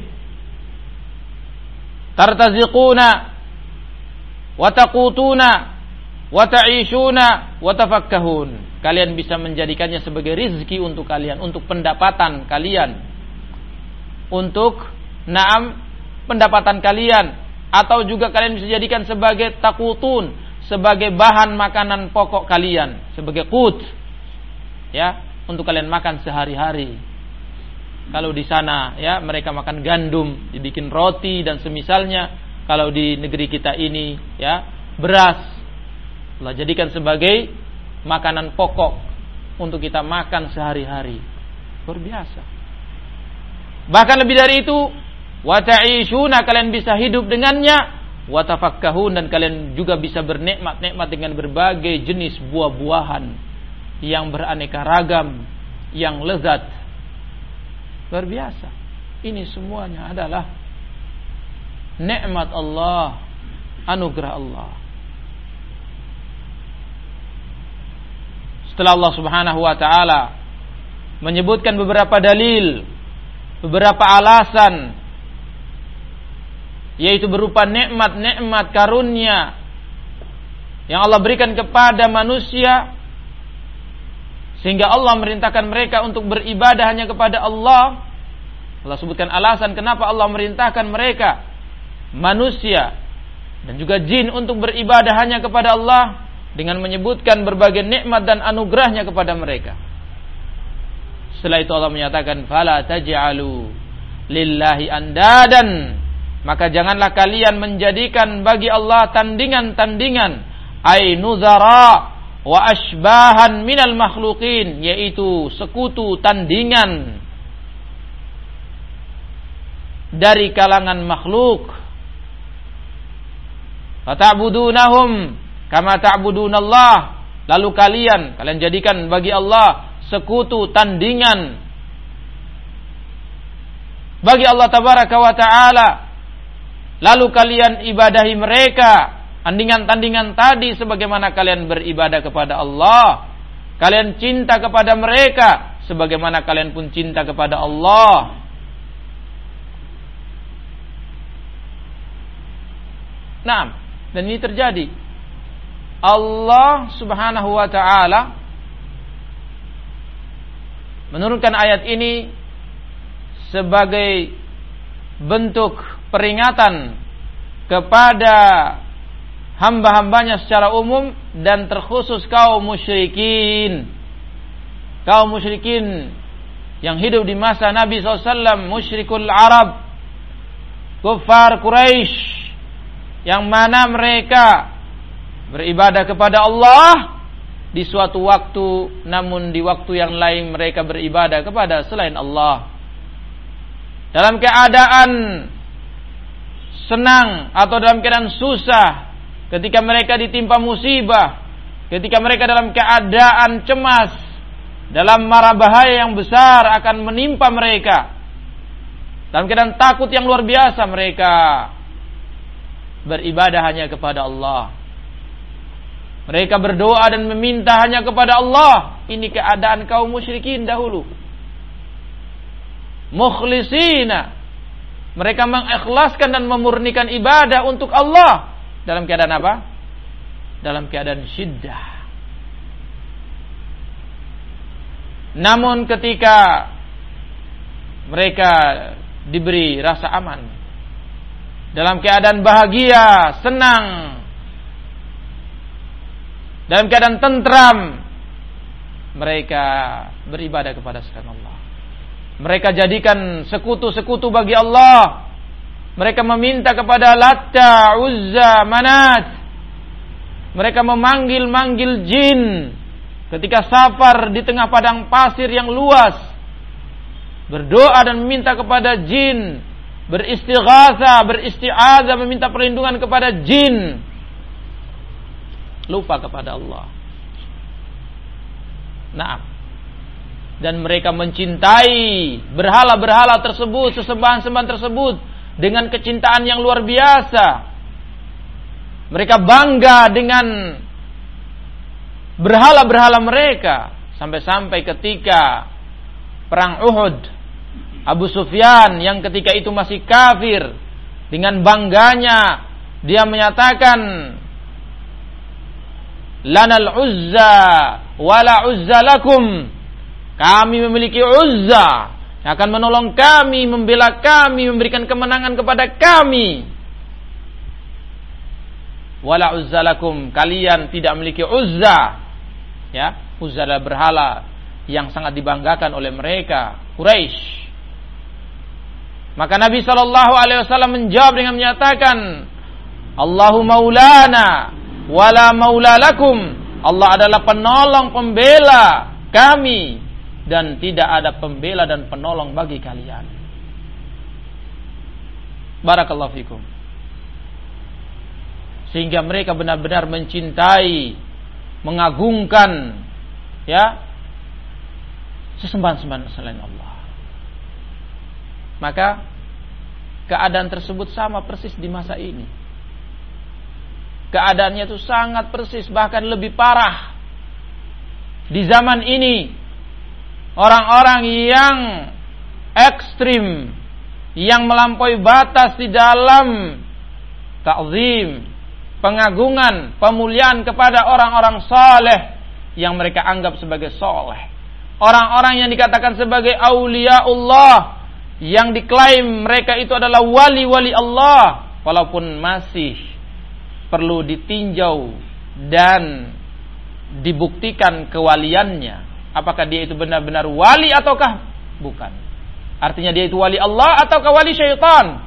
tartaziquna wa taqutuna wa ta'ishuna wa tafakkahun. Kalian bisa menjadikannya sebagai rizki untuk kalian, untuk pendapatan kalian, untuk pendapatan kalian, atau juga kalian bisa jadikan sebagai taqutun, sebagai bahan makanan pokok kalian, sebagai qut ya, untuk kalian makan sehari-hari. Kalau di sana ya mereka makan gandum, dibikin roti dan semisalnya. Kalau di negeri kita ini ya beras, Allah jadikan sebagai makanan pokok untuk kita makan sehari-hari. Luar biasa. Bahkan lebih dari itu, wa ta'ishuna, kalian bisa hidup dengannya, wa tafakkahun, dan kalian juga bisa bernikmat-nikmat dengan berbagai jenis buah-buahan yang beraneka ragam, yang lezat. Luar biasa. Ini semuanya adalah nikmat Allah, anugerah Allah. Setelah Allah Subhanahu wa taala menyebutkan beberapa dalil, beberapa alasan, yaitu berupa nikmat-nikmat karunia yang Allah berikan kepada manusia, sehingga Allah merintahkan mereka untuk beribadah hanya kepada Allah. Allah sebutkan alasan kenapa Allah merintahkan mereka, manusia dan juga jin, untuk beribadah hanya kepada Allah, dengan menyebutkan berbagai nikmat dan anugerahnya kepada mereka. Setelah itu Allah menyatakan, fala taj'alu lillahi andadan, maka janganlah kalian menjadikan bagi Allah tandingan-tandingan, ay nuzara wa ashbahan minal makhluqin, yaitu sekutu, tandingan dari kalangan makhluk. Fata'budunahum kama ta'budunallah, lalu kalian jadikan bagi Allah sekutu, tandingan bagi Allah tabaraka wa ta'ala, lalu kalian ibadahi mereka, tandingan-tandingan tadi, sebagaimana kalian beribadah kepada Allah. Kalian cinta kepada mereka sebagaimana kalian pun cinta kepada Allah. Nah, dan ini terjadi. Allah Subhanahu wa ta'ala menurunkan ayat ini sebagai bentuk peringatan kepada hamba-hambanya secara umum, dan terkhusus kaum musyrikin. Kaum musyrikin yang hidup di masa Nabi SAW, musyrikul Arab, kuffar Quraisy, yang mana mereka beribadah kepada Allah di suatu waktu, namun di waktu yang lain mereka beribadah kepada selain Allah. Dalam keadaan senang atau dalam keadaan susah, ketika mereka ditimpa musibah, ketika mereka dalam keadaan cemas, dalam mara bahaya yang besar akan menimpa mereka. Dalam keadaan takut yang luar biasa, mereka beribadah hanya kepada Allah. Mereka berdoa dan meminta hanya kepada Allah. Ini keadaan kaum musyrikin dahulu. Mukhlisina, mereka mengikhlaskan dan memurnikan ibadah untuk Allah. Dalam keadaan apa? Dalam keadaan syiddah. Namun ketika mereka diberi rasa aman, dalam keadaan bahagia, senang, dalam keadaan tentram, mereka beribadah kepada selain Allah. Mereka jadikan sekutu-sekutu bagi Allah. Mereka meminta kepada Latta, Uzza, Manat. Mereka memanggil-manggil jin ketika safar di tengah padang pasir yang luas. Berdoa dan meminta kepada jin, beristighatha, beristi'adzah, meminta perlindungan kepada jin. Lupa kepada Allah. Naam. Dan mereka mencintai berhala-berhala tersebut, sesembahan-sembahan tersebut dengan kecintaan yang luar biasa. Mereka bangga dengan berhala-berhala mereka. Sampai-sampai ketika perang Uhud, Abu Sufyan yang ketika itu masih kafir, dengan bangganya dia menyatakan, lanal uzza wala uzza lakum. Kami memiliki Uzza yang akan menolong kami, membela kami, memberikan kemenangan kepada kami. Wala uzza lakum, kalian tidak memiliki Uzza. Ya, Uzza adalah berhala yang sangat dibanggakan oleh mereka, Quraisy. Maka Nabi SAW menjawab dengan menyatakan, Allahu maulana wala maula lakum. Allah adalah penolong, pembela kami, dan tidak ada pembela dan penolong bagi kalian. Barakallahu fikum. Sehingga mereka benar-benar mencintai, mengagungkan, ya, sesembahan-sembahan selain Allah. Maka keadaan tersebut sama persis di masa ini. Keadaannya itu sangat persis, bahkan lebih parah. Di zaman ini, orang-orang yang ekstrim, yang melampaui batas di dalam ta'zim, pengagungan, pemuliaan kepada orang-orang saleh yang mereka anggap sebagai saleh. Orang-orang yang dikatakan sebagai auliaullah, yang diklaim mereka itu adalah wali-wali Allah, walaupun masih perlu ditinjau dan dibuktikan kewaliannya. Apakah dia itu benar-benar wali ataukah bukan? Artinya dia itu wali Allah ataukah wali syaitan?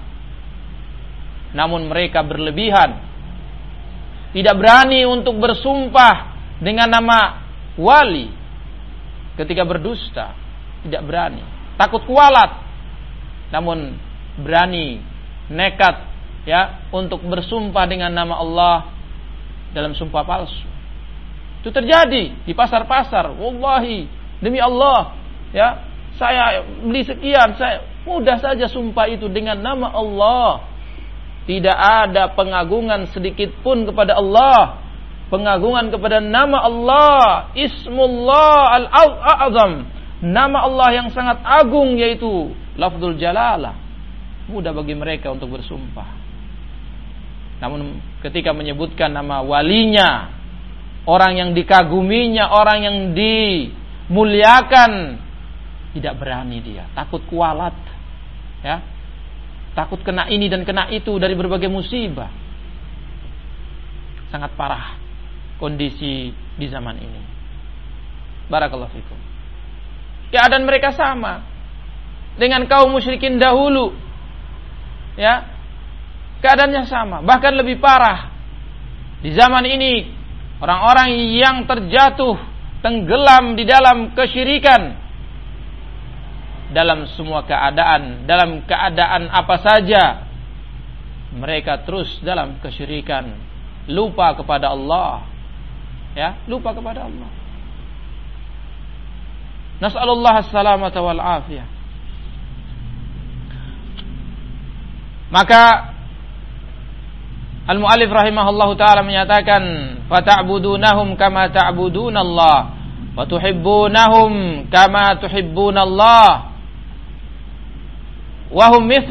Namun mereka berlebihan, tidak berani untuk bersumpah dengan nama wali. Ketika berdusta, tidak berani, takut kualat. Namun berani, nekat, ya, untuk bersumpah dengan nama Allah dalam sumpah palsu. Itu terjadi di pasar-pasar. Wallahi, demi Allah, ya, saya beli sekian, saya mudah saja sumpah itu dengan nama Allah. Tidak ada pengagungan sedikit pun kepada Allah. Pengagungan kepada nama Allah, Ismullah Al-A'zam, nama Allah yang sangat agung, yaitu lafzul jalalah. Mudah bagi mereka untuk bersumpah. Namun ketika menyebutkan nama walinya, orang yang dikaguminya, orang yang dimuliakan, tidak berani dia, takut kualat, ya, takut kena ini dan kena itu dari berbagai musibah. Sangat parah kondisi di zaman ini. Barakallahu fikum. Keadaan mereka sama dengan kaum musyrikin dahulu, ya, keadaannya sama, bahkan lebih parah. Di zaman ini, orang-orang yang terjatuh, tenggelam di dalam kesyirikan, dalam semua keadaan, dalam keadaan apa saja, mereka terus dalam kesyirikan, lupa kepada Allah, ya, lupa kepada Allah. Nas'alullah as-salamata wal afiyah. Maka al-mu'allif rahimahullahu ta'ala menyatakan, fata'budunahum kama ta'budunallah wa tuhibbunahum kama tuhibbunallah wa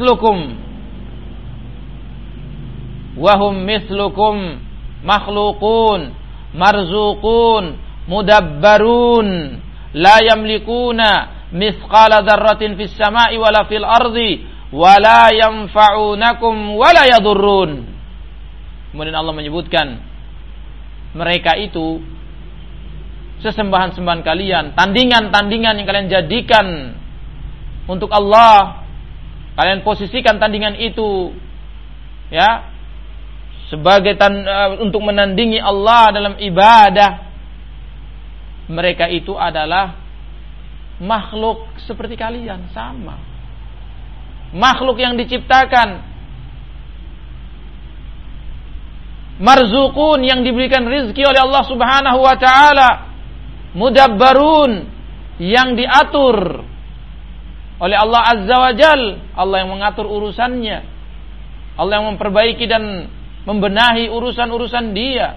hum mithlukum makhluqun marzuqun mudabbarun la yamlikuna mithqala dzarratin fis sama'i wala fil ardi wala yanfa'unakum wala yadurrun. Kemudian Allah menyebutkan mereka itu sesembahan-sembahan kalian, tandingan-tandingan yang kalian jadikan untuk Allah. Kalian posisikan tandingan itu ya sebagai untuk menandingi Allah dalam ibadah. Mereka itu adalah makhluk seperti kalian, sama. Makhluk yang diciptakan, marzuqun yang diberikan rizki oleh Allah Subhanahu wa ta'ala, mudabbarun yang diatur oleh Allah Azza wa Jal. Allah yang mengatur urusannya, Allah yang memperbaiki dan membenahi urusan-urusan dia.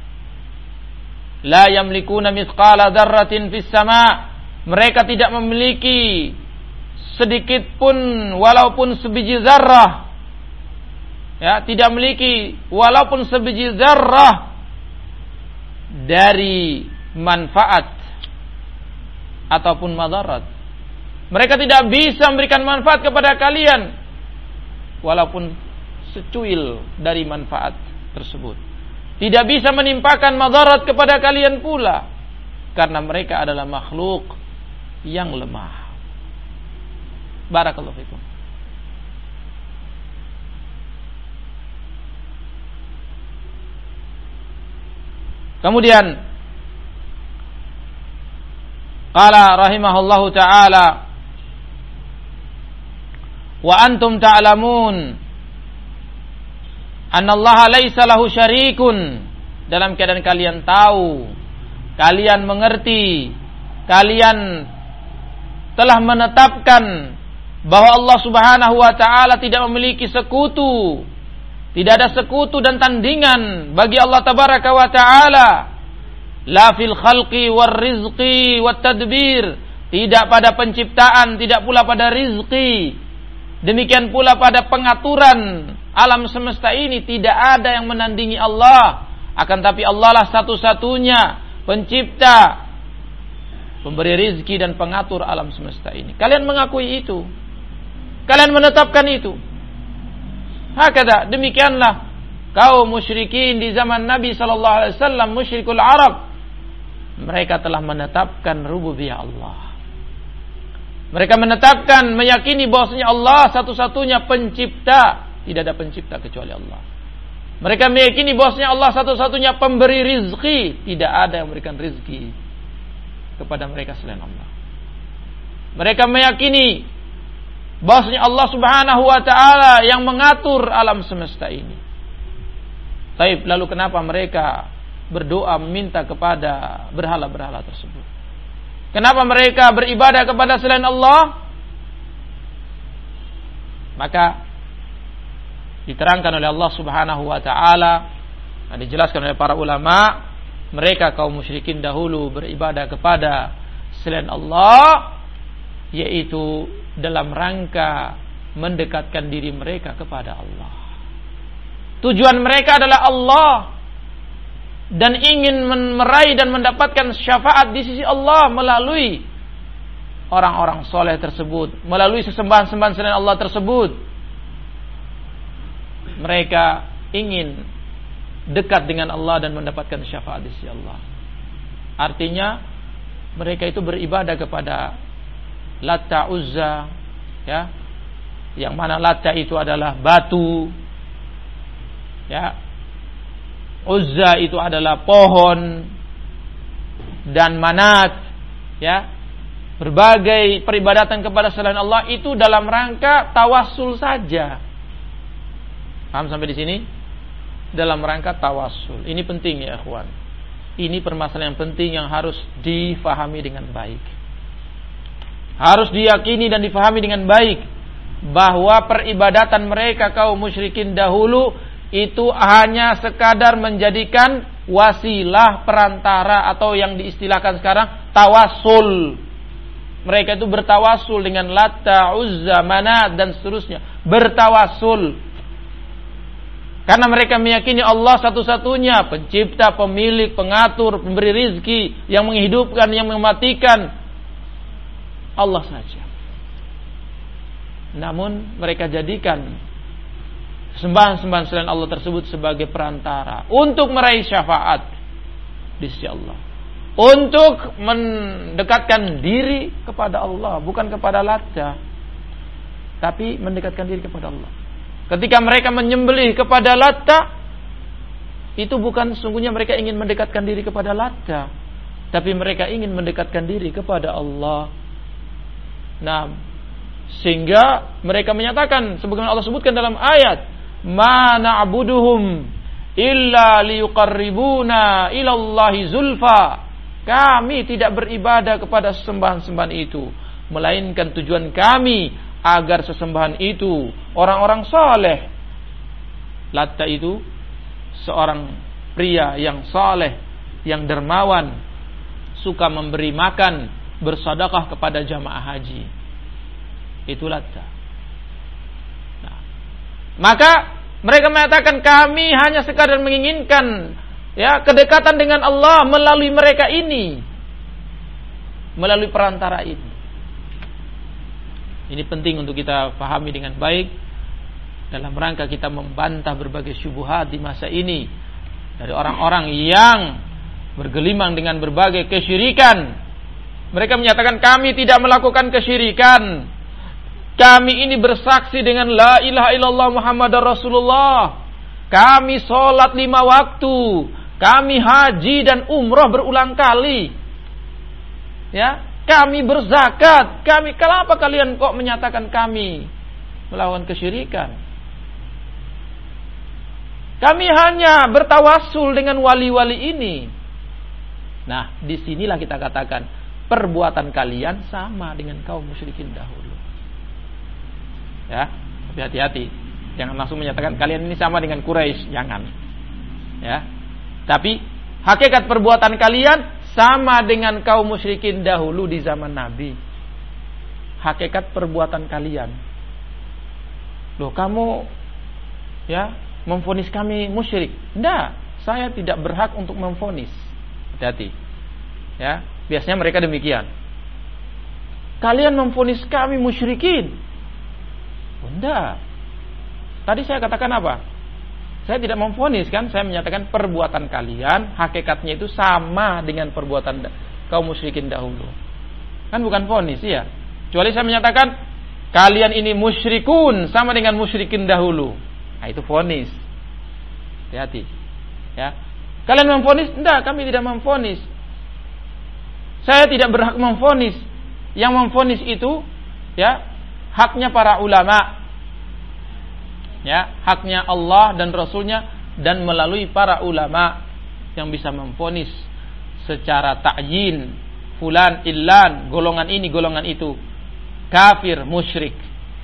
La yamlikuna mithqala dzarratin fis sama'. Mereka tidak memiliki sedikit pun walaupun sebiji zarrah. Ya, tidak memiliki walaupun sebiji zarrah dari manfaat ataupun madarat. Mereka tidak bisa memberikan manfaat kepada kalian walaupun secuil dari manfaat tersebut. Tidak bisa menimpakan madarat kepada kalian pula, karena mereka adalah makhluk yang lemah. Barakallahu fikum. Kemudian qala rahimahullahu ta'ala, wa antum ta'lamun annallaha laisa lahu syarikun. Dalam keadaan kalian tahu, kalian mengerti, kalian telah menetapkan bahwa Allah Subhanahu wa ta'ala tidak memiliki sekutu. Tidak ada sekutu dan tandingan bagi Allah Tabaraka wa ta'ala. La fil khalqi war rizqi wat tadbir. Tidak pada penciptaan, tidak pula pada rizki. Demikian pula pada pengaturan alam semesta ini tidak ada yang menandingi Allah. Akan tapi Allah lah satu-satunya pencipta, pemberi rizki dan pengatur alam semesta ini. Kalian mengakui itu, kalian menetapkan itu. Hakada, demikianlah kaum musyrikin di zaman Nabi sallallahu alaihi wasallam, musyrikul Arab. Mereka telah menetapkan rububiyah Allah. Mereka menetapkan, meyakini bahwasanya Allah satu-satunya pencipta, tidak ada pencipta kecuali Allah. Mereka meyakini bahwasanya Allah satu-satunya pemberi rizki, tidak ada yang memberikan rizki kepada mereka selain Allah. Mereka meyakini bahwasanya Allah Subhanahu wa ta'ala yang mengatur alam semesta ini. Taib, lalu kenapa mereka berdoa meminta kepada berhala-berhala tersebut? Kenapa mereka beribadah kepada selain Allah? Maka diterangkan oleh Allah Subhanahu wa ta'ala dan dijelaskan oleh para ulama, mereka kaum musyrikin dahulu beribadah kepada selain Allah, yaitu dalam rangka mendekatkan diri mereka kepada Allah. Tujuan mereka adalah Allah dan ingin meraih dan mendapatkan syafaat di sisi Allah melalui orang-orang soleh tersebut, melalui sesembahan-sembahan selain Allah tersebut. Mereka ingin dekat dengan Allah dan mendapatkan syafaat di sisi Allah. Artinya mereka itu beribadah kepada Latta, Uzza, ya, yang mana Latta itu adalah batu, ya, Uzza itu adalah pohon, dan Manat, ya, berbagai peribadatan kepada selain Allah itu dalam rangka tawassul saja. Paham sampai di sini? Dalam rangka tawassul. Ini penting ya ikhwan. Ini permasalahan yang penting yang harus difahami dengan baik. Harus diyakini dan difahami dengan baik bahwa peribadatan mereka kaum musyrikin dahulu itu hanya sekadar menjadikan wasilah perantara atau yang diistilahkan sekarang tawasul. Mereka itu bertawasul dengan Latta, Uzza, Manat dan seterusnya. Bertawasul. Karena mereka meyakini Allah satu-satunya pencipta, pemilik, pengatur, pemberi rizki, yang menghidupkan, yang mematikan. Allah saja. Namun mereka jadikan sembahan-sembahan selain Allah tersebut sebagai perantara untuk meraih syafaat di sisi Allah, untuk mendekatkan diri kepada Allah, bukan kepada Latta, tapi mendekatkan diri kepada Allah. Ketika mereka menyembelih kepada Latta, itu bukan sesungguhnya mereka ingin mendekatkan diri kepada Latta, tapi mereka ingin mendekatkan diri kepada Allah. Nah, sehingga mereka menyatakan sebagaimana Allah sebutkan dalam ayat, ma na'buduhum illa liyuqarribuna ilallahi zulfa. Kami tidak beribadah kepada sesembahan-sembahan itu, melainkan tujuan kami agar sesembahan itu orang-orang saleh. Latta itu seorang pria yang saleh, yang dermawan, suka memberi makan, bersedekah kepada jamaah haji. Itu Latta. Nah, maka mereka mengatakan kami hanya sekadar menginginkan kedekatan dengan Allah melalui mereka ini, melalui perantara ini. Ini penting untuk kita pahami dengan baik dalam rangka kita membantah berbagai syubhat di masa ini dari orang-orang yang bergelimang dengan berbagai kesyirikan. Mereka menyatakan kami tidak melakukan kesyirikan. Kami ini bersaksi dengan la ilaha illallah Muhammadar Rasulullah. Kami sholat 5 waktu. Kami haji dan umrah berulang kali. Ya, kami berzakat. Kenapa kalian kok menyatakan kami melawan kesyirikan? Kami hanya bertawassul dengan wali-wali ini. Nah, disinilah kita katakan perbuatan kalian sama dengan kaum musyrikin dahulu. Ya, tapi hati-hati, jangan langsung menyatakan kalian ini sama dengan Quraisy, jangan. Ya, tapi hakikat perbuatan kalian sama dengan kaum musyrikin dahulu di zaman Nabi. Hakikat perbuatan kalian. Loh, kamu memvonis kami musyrik? Tidak, saya tidak berhak untuk memvonis. Hati-hati. Ya, biasanya mereka demikian. Kalian memvonis kami musyrikin? Tidak. Tadi saya katakan apa? Saya tidak memvonis kan? Saya menyatakan perbuatan kalian hakikatnya itu sama dengan perbuatan kaum musyrikin dahulu. Kan bukan vonis ya. Kecuali saya menyatakan kalian ini musyrikun sama dengan musyrikin dahulu. Nah, itu vonis. Hati-hati. Ya. Kalian memvonis? Tidak, kami tidak memvonis. Saya tidak berhak memvonis. Yang memvonis itu haknya para ulama, haknya Allah dan Rasulnya, dan melalui para ulama yang bisa memvonis secara ta'yin, fulan, illan, golongan ini, golongan itu, kafir, musyrik.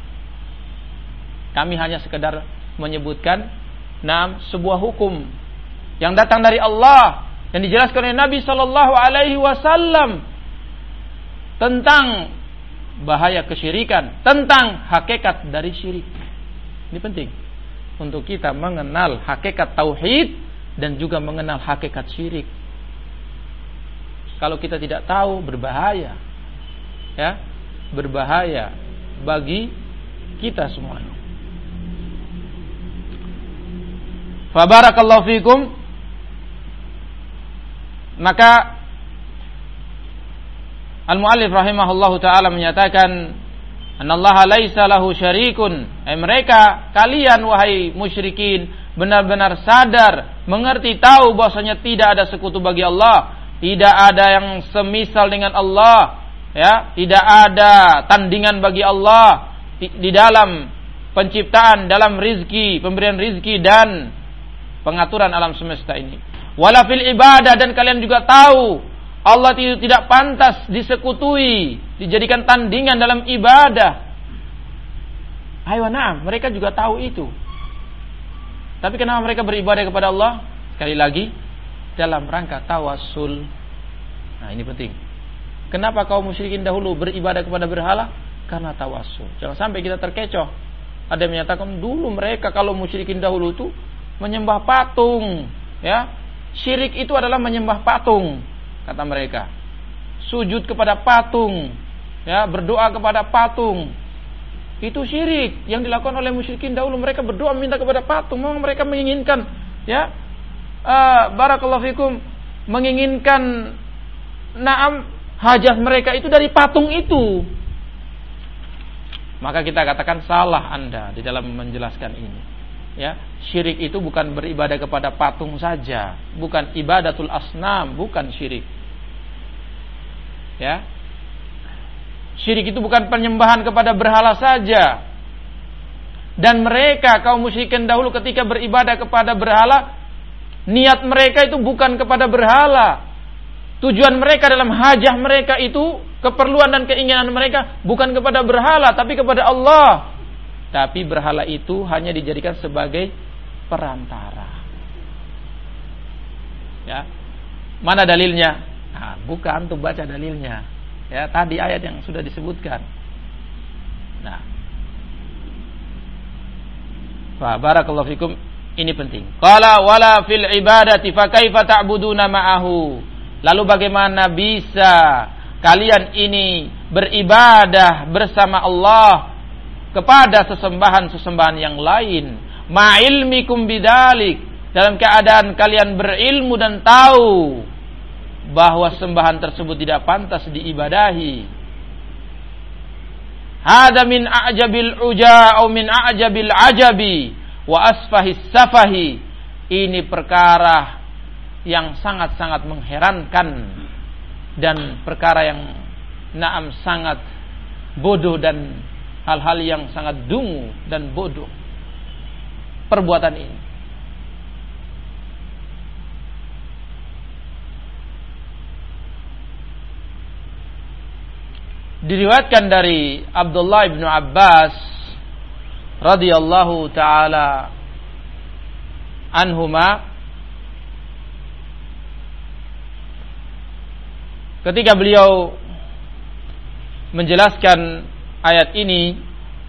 Kami hanya sekedar menyebutkan sebuah hukum yang datang dari Allah, yang dijelaskan oleh Nabi Sallallahu Alaihi Wasallam tentang bahaya kesyirikan, tentang hakikat dari syirik. Ini penting untuk kita mengenal hakikat tauhid dan juga mengenal hakikat syirik. Kalau kita tidak tahu, berbahaya. Ya, berbahaya bagi kita semua. Fa barakallahu fikum. Maka Al-Mu'allif rahimahullahu ta'ala menyatakan Anallaha laisa lahu syarikun. Mereka, kalian wahai musyrikin, benar-benar sadar, mengerti, tahu bahwasanya tidak ada sekutu bagi Allah, tidak ada yang semisal dengan Allah, tidak ada tandingan bagi Allah di dalam penciptaan, dalam rizki, pemberian rizki dan pengaturan alam semesta ini. Wala fil ibadah, dan kalian juga tahu Allah tidak pantas disekutui, dijadikan tandingan dalam ibadah. Na'am, mereka juga tahu itu. Tapi kenapa mereka beribadah kepada Allah? Sekali lagi, dalam rangka tawassul. Nah, ini penting. Kenapa kaum musyrikin dahulu beribadah kepada berhala? Karena tawassul. Jangan sampai kita terkecoh. Ada yang menyatakan dulu mereka kalau musyrikin dahulu itu menyembah patung, ya. Syirik itu adalah menyembah patung, kata mereka. Sujud kepada patung, ya, berdoa kepada patung. Itu syirik yang dilakukan oleh musyrikin dahulu. Mereka berdoa minta kepada patung. Memang mereka menginginkan, ya, barakallahu fikum, menginginkan hajat mereka itu dari patung itu. Maka kita katakan salah Anda di dalam menjelaskan ini. Ya, syirik itu bukan beribadah kepada patung saja, bukan ibadatul asnam, bukan syirik. Ya. Syirik itu bukan penyembahan kepada berhala saja. Dan mereka kaum musyrikin dahulu ketika beribadah kepada berhala, niat mereka itu bukan kepada berhala. Tujuan mereka dalam hajah mereka itu, keperluan dan keinginan mereka bukan kepada berhala tapi kepada Allah. Tapi berhala itu hanya dijadikan sebagai perantara. Ya. Mana dalilnya? Nah, bukan tuh baca dalilnya. Ya, tadi ayat yang sudah disebutkan. Nah, fa barakallahu fikum, ini penting. Qala wala fil ibadati fa kaifa ta'buduna ma'ahu. Lalu bagaimana bisa kalian ini beribadah bersama Allah kepada sesembahan-sesembahan yang lain? Ma'ilmikum bidalik, dalam keadaan kalian berilmu dan tahu bahwa sembahan tersebut tidak pantas diibadahi. Hada min a'jabil uja atau min a'jabil ajabi wa asfahis safahi. Ini perkara yang sangat-sangat mengherankan dan perkara yang sangat bodoh dan hal-hal yang sangat dungu dan bodoh perbuatan ini. Diriwayatkan dari Abdullah bin Abbas radhiyallahu taala anhuma, ketika beliau menjelaskan ayat ini,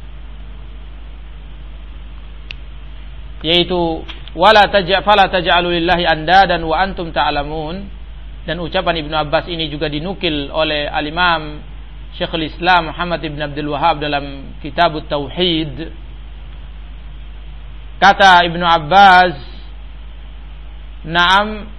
yaitu fala taj'alu lillahi andadan wa antum ta'lamun, dan ucapan Ibnu Abbas ini juga dinukil oleh al-Imam Syekhul Islam Muhammad ibn Abdul Wahhab dalam Kitab Tauhid. Kata Ibnu Abbas, "Na'am,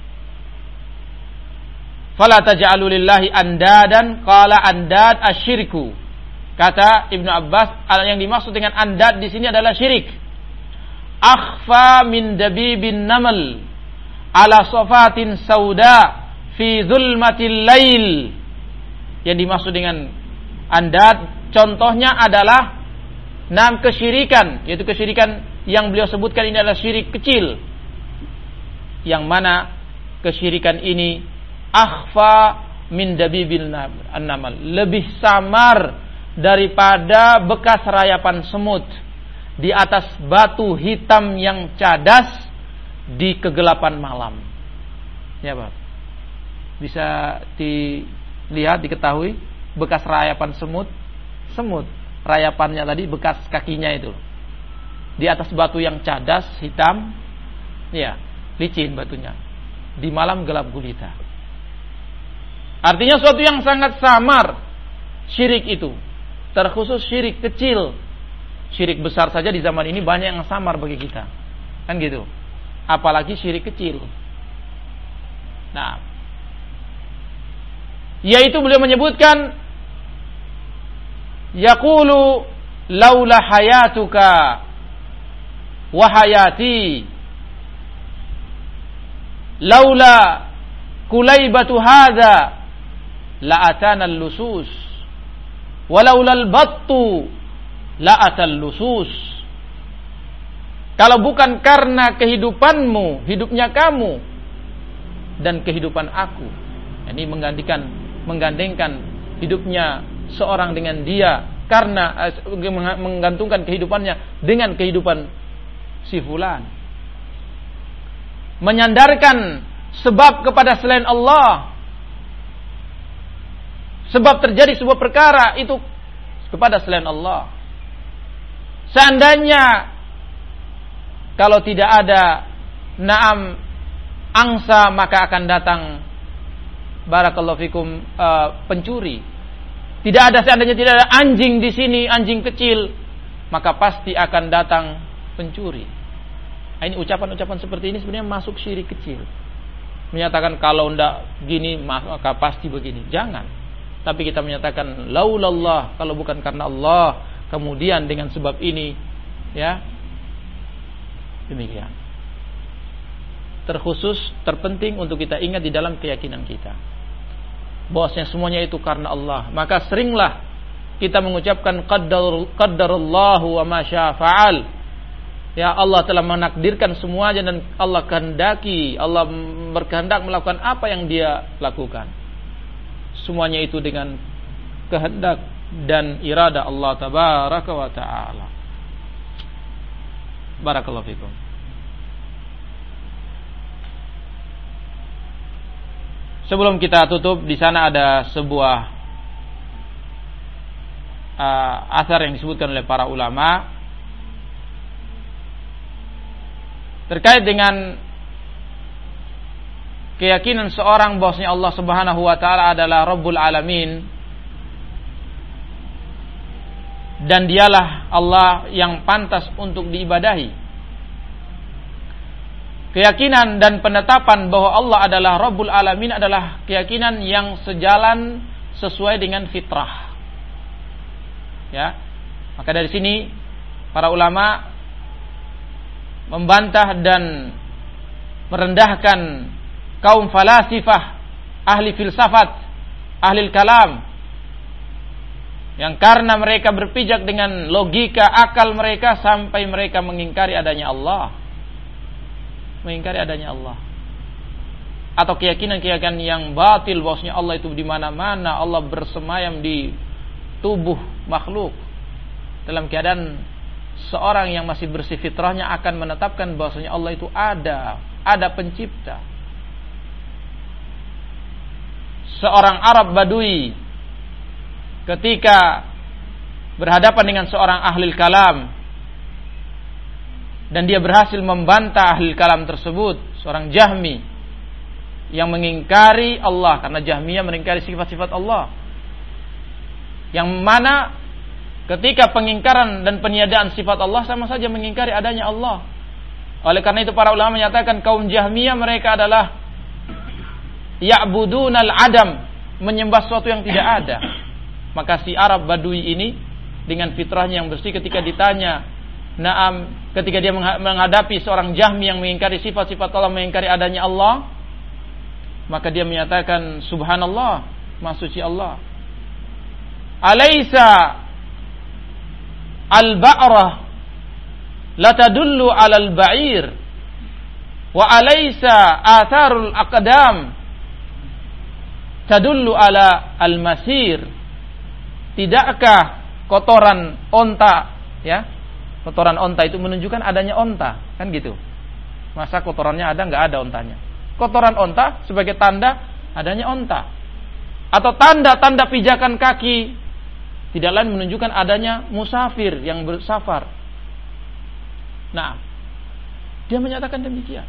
fala taj'alu lillahi andadan, qala andad asyirku." Kata Ibnu Abbas, yang dimaksud dengan andad di sini adalah syirik. Akhfa min dabibin namal ala safatin sauda fi zulmatil lail. Yang dimaksud dengan andad contohnya adalah kesyirikan, yaitu kesyirikan yang beliau sebutkan ini adalah syirik kecil, yang mana kesyirikan ini akhfa min dabibil namal, lebih samar daripada bekas rayapan semut di atas batu hitam yang cadas di kegelapan malam. Ya, Pak. Bisa dilihat, diketahui bekas rayapan semut, rayapannya tadi bekas kakinya itu di atas batu yang cadas hitam, ya, licin batunya di malam gelap gulita. Artinya suatu yang sangat samar syirik itu, terkhusus syirik kecil. Syirik besar saja di zaman ini banyak yang samar bagi kita, kan gitu, apalagi syirik kecil. Nah, yaitu beliau menyebutkan, yaqulu laula hayatuka wa hayati, laula kulaibatu hadha la atana al-lusus wa laula al-battu la atal lusus. Kalau bukan karena kehidupanmu, hidupnya kamu, dan kehidupan aku, Ini menggandengkan hidupnya seorang dengan dia karena menggantungkan kehidupannya dengan kehidupan si fulan. Menyandarkan sebab kepada selain Allah. Sebab terjadi sebuah perkara itu kepada selain Allah. Seandainya kalau tidak ada angsa, maka akan datang barakallahu fikum pencuri. Seandainya tidak ada anjing di sini, anjing kecil, maka pasti akan datang pencuri. Ini ucapan-ucapan seperti ini sebenarnya masuk syirik kecil. Menyatakan kalau ndak gini maka pasti begini. Jangan. Tapi kita menyatakan laulallah, kalau bukan karena Allah, kemudian dengan sebab ini, ya. Demikian. Terpenting untuk kita ingat di dalam keyakinan kita. Bahwasanya semuanya itu karena Allah. Maka seringlah kita mengucapkan qaddarallahu wa ma syaa fa'al. Ya, Allah telah menakdirkan semuanya dan Allah kehendaki, Allah berkehendak melakukan apa yang Dia lakukan. Semuanya itu dengan kehendak dan irada Allah tabaraka wa taala. Barakallahu fikum. Sebelum kita tutup, di sana ada sebuah athar yang disebutkan oleh para ulama terkait dengan keyakinan seorang bahwasanya Allah Subhanahu wa taala adalah Rabbul Alamin dan dialah Allah yang pantas untuk diibadahi. Keyakinan dan penetapan bahwa Allah adalah Rabbul Alamin adalah keyakinan yang sejalan sesuai dengan fitrah. Ya. Maka dari sini para ulama membantah dan merendahkan kaum falasifah, ahli filsafat, ahli kalam, yang karena mereka berpijak dengan logika akal mereka sampai mereka mengingkari adanya Allah. Mengingkari adanya Allah. Atau keyakinan-keyakinan yang batil bahwasanya Allah itu di mana-mana, Allah bersemayam di tubuh makhluk. Dalam keadaan seorang yang masih bersih fitrahnya akan menetapkan bahwasanya Allah itu ada pencipta. Seorang Arab Badui ketika berhadapan dengan seorang ahli kalam dan dia berhasil membantah ahli kalam tersebut, seorang Jahmi yang mengingkari Allah, karena Jahmiyah mengingkari sifat-sifat Allah, yang mana ketika pengingkaran dan peniadaan sifat Allah sama saja mengingkari adanya Allah. Oleh karena itu para ulama menyatakan kaum Jahmiyah mereka adalah ya'budunal adam, menyembah sesuatu yang tidak ada. Maka si Arab Badui ini dengan fitrahnya yang bersih ketika ditanya, ketika dia menghadapi seorang Jahmi yang mengingkari sifat-sifat Allah, mengingkari adanya Allah, maka dia menyatakan subhanallah, maha suci Allah. Alaysa al-ba'rah la tadullu 'alal ba'ir wa alaysa atharul aqdam tadullu 'ala al-masir. Tidakkah kotoran onta, ya? Kotoran onta itu menunjukkan adanya onta, kan gitu. Masa kotorannya ada, enggak ada ontanya. Kotoran onta sebagai tanda adanya onta. Atau tanda-tanda pijakan kaki tidak lain menunjukkan adanya musafir yang bersafar. Nah, dia menyatakan demikian.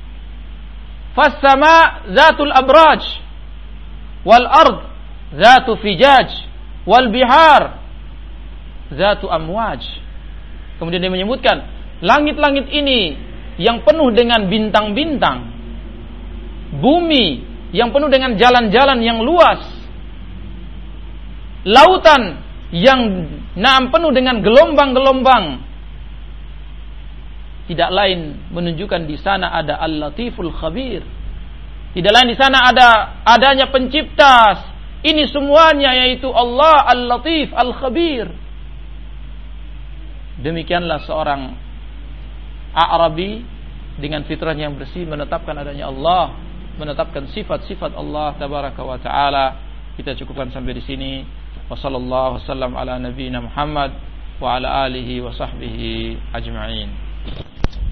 Fas-sama zatul abraj wal ard zatu fijaj wal bihar zatu amwaj. Kemudian dia menyebutkan langit-langit ini yang penuh dengan bintang-bintang, bumi yang penuh dengan jalan-jalan yang luas, lautan yang penuh dengan gelombang-gelombang. Tidak lain menunjukkan di sana ada Al-Latiful Khabir. Tidak lain di sana adanya pencipta. Ini semuanya yaitu Allah Al-Latif Al-Khabir. Demikianlah seorang A'rabi dengan fitrahnya yang bersih menetapkan adanya Allah menetapkan sifat-sifat Allah tabaraka wa taala. Kita cukupkan sampai di sini. Wassallallahu wasallam ala nabiyyina Muhammad wa ala alihi wa sahbihi ajma'in.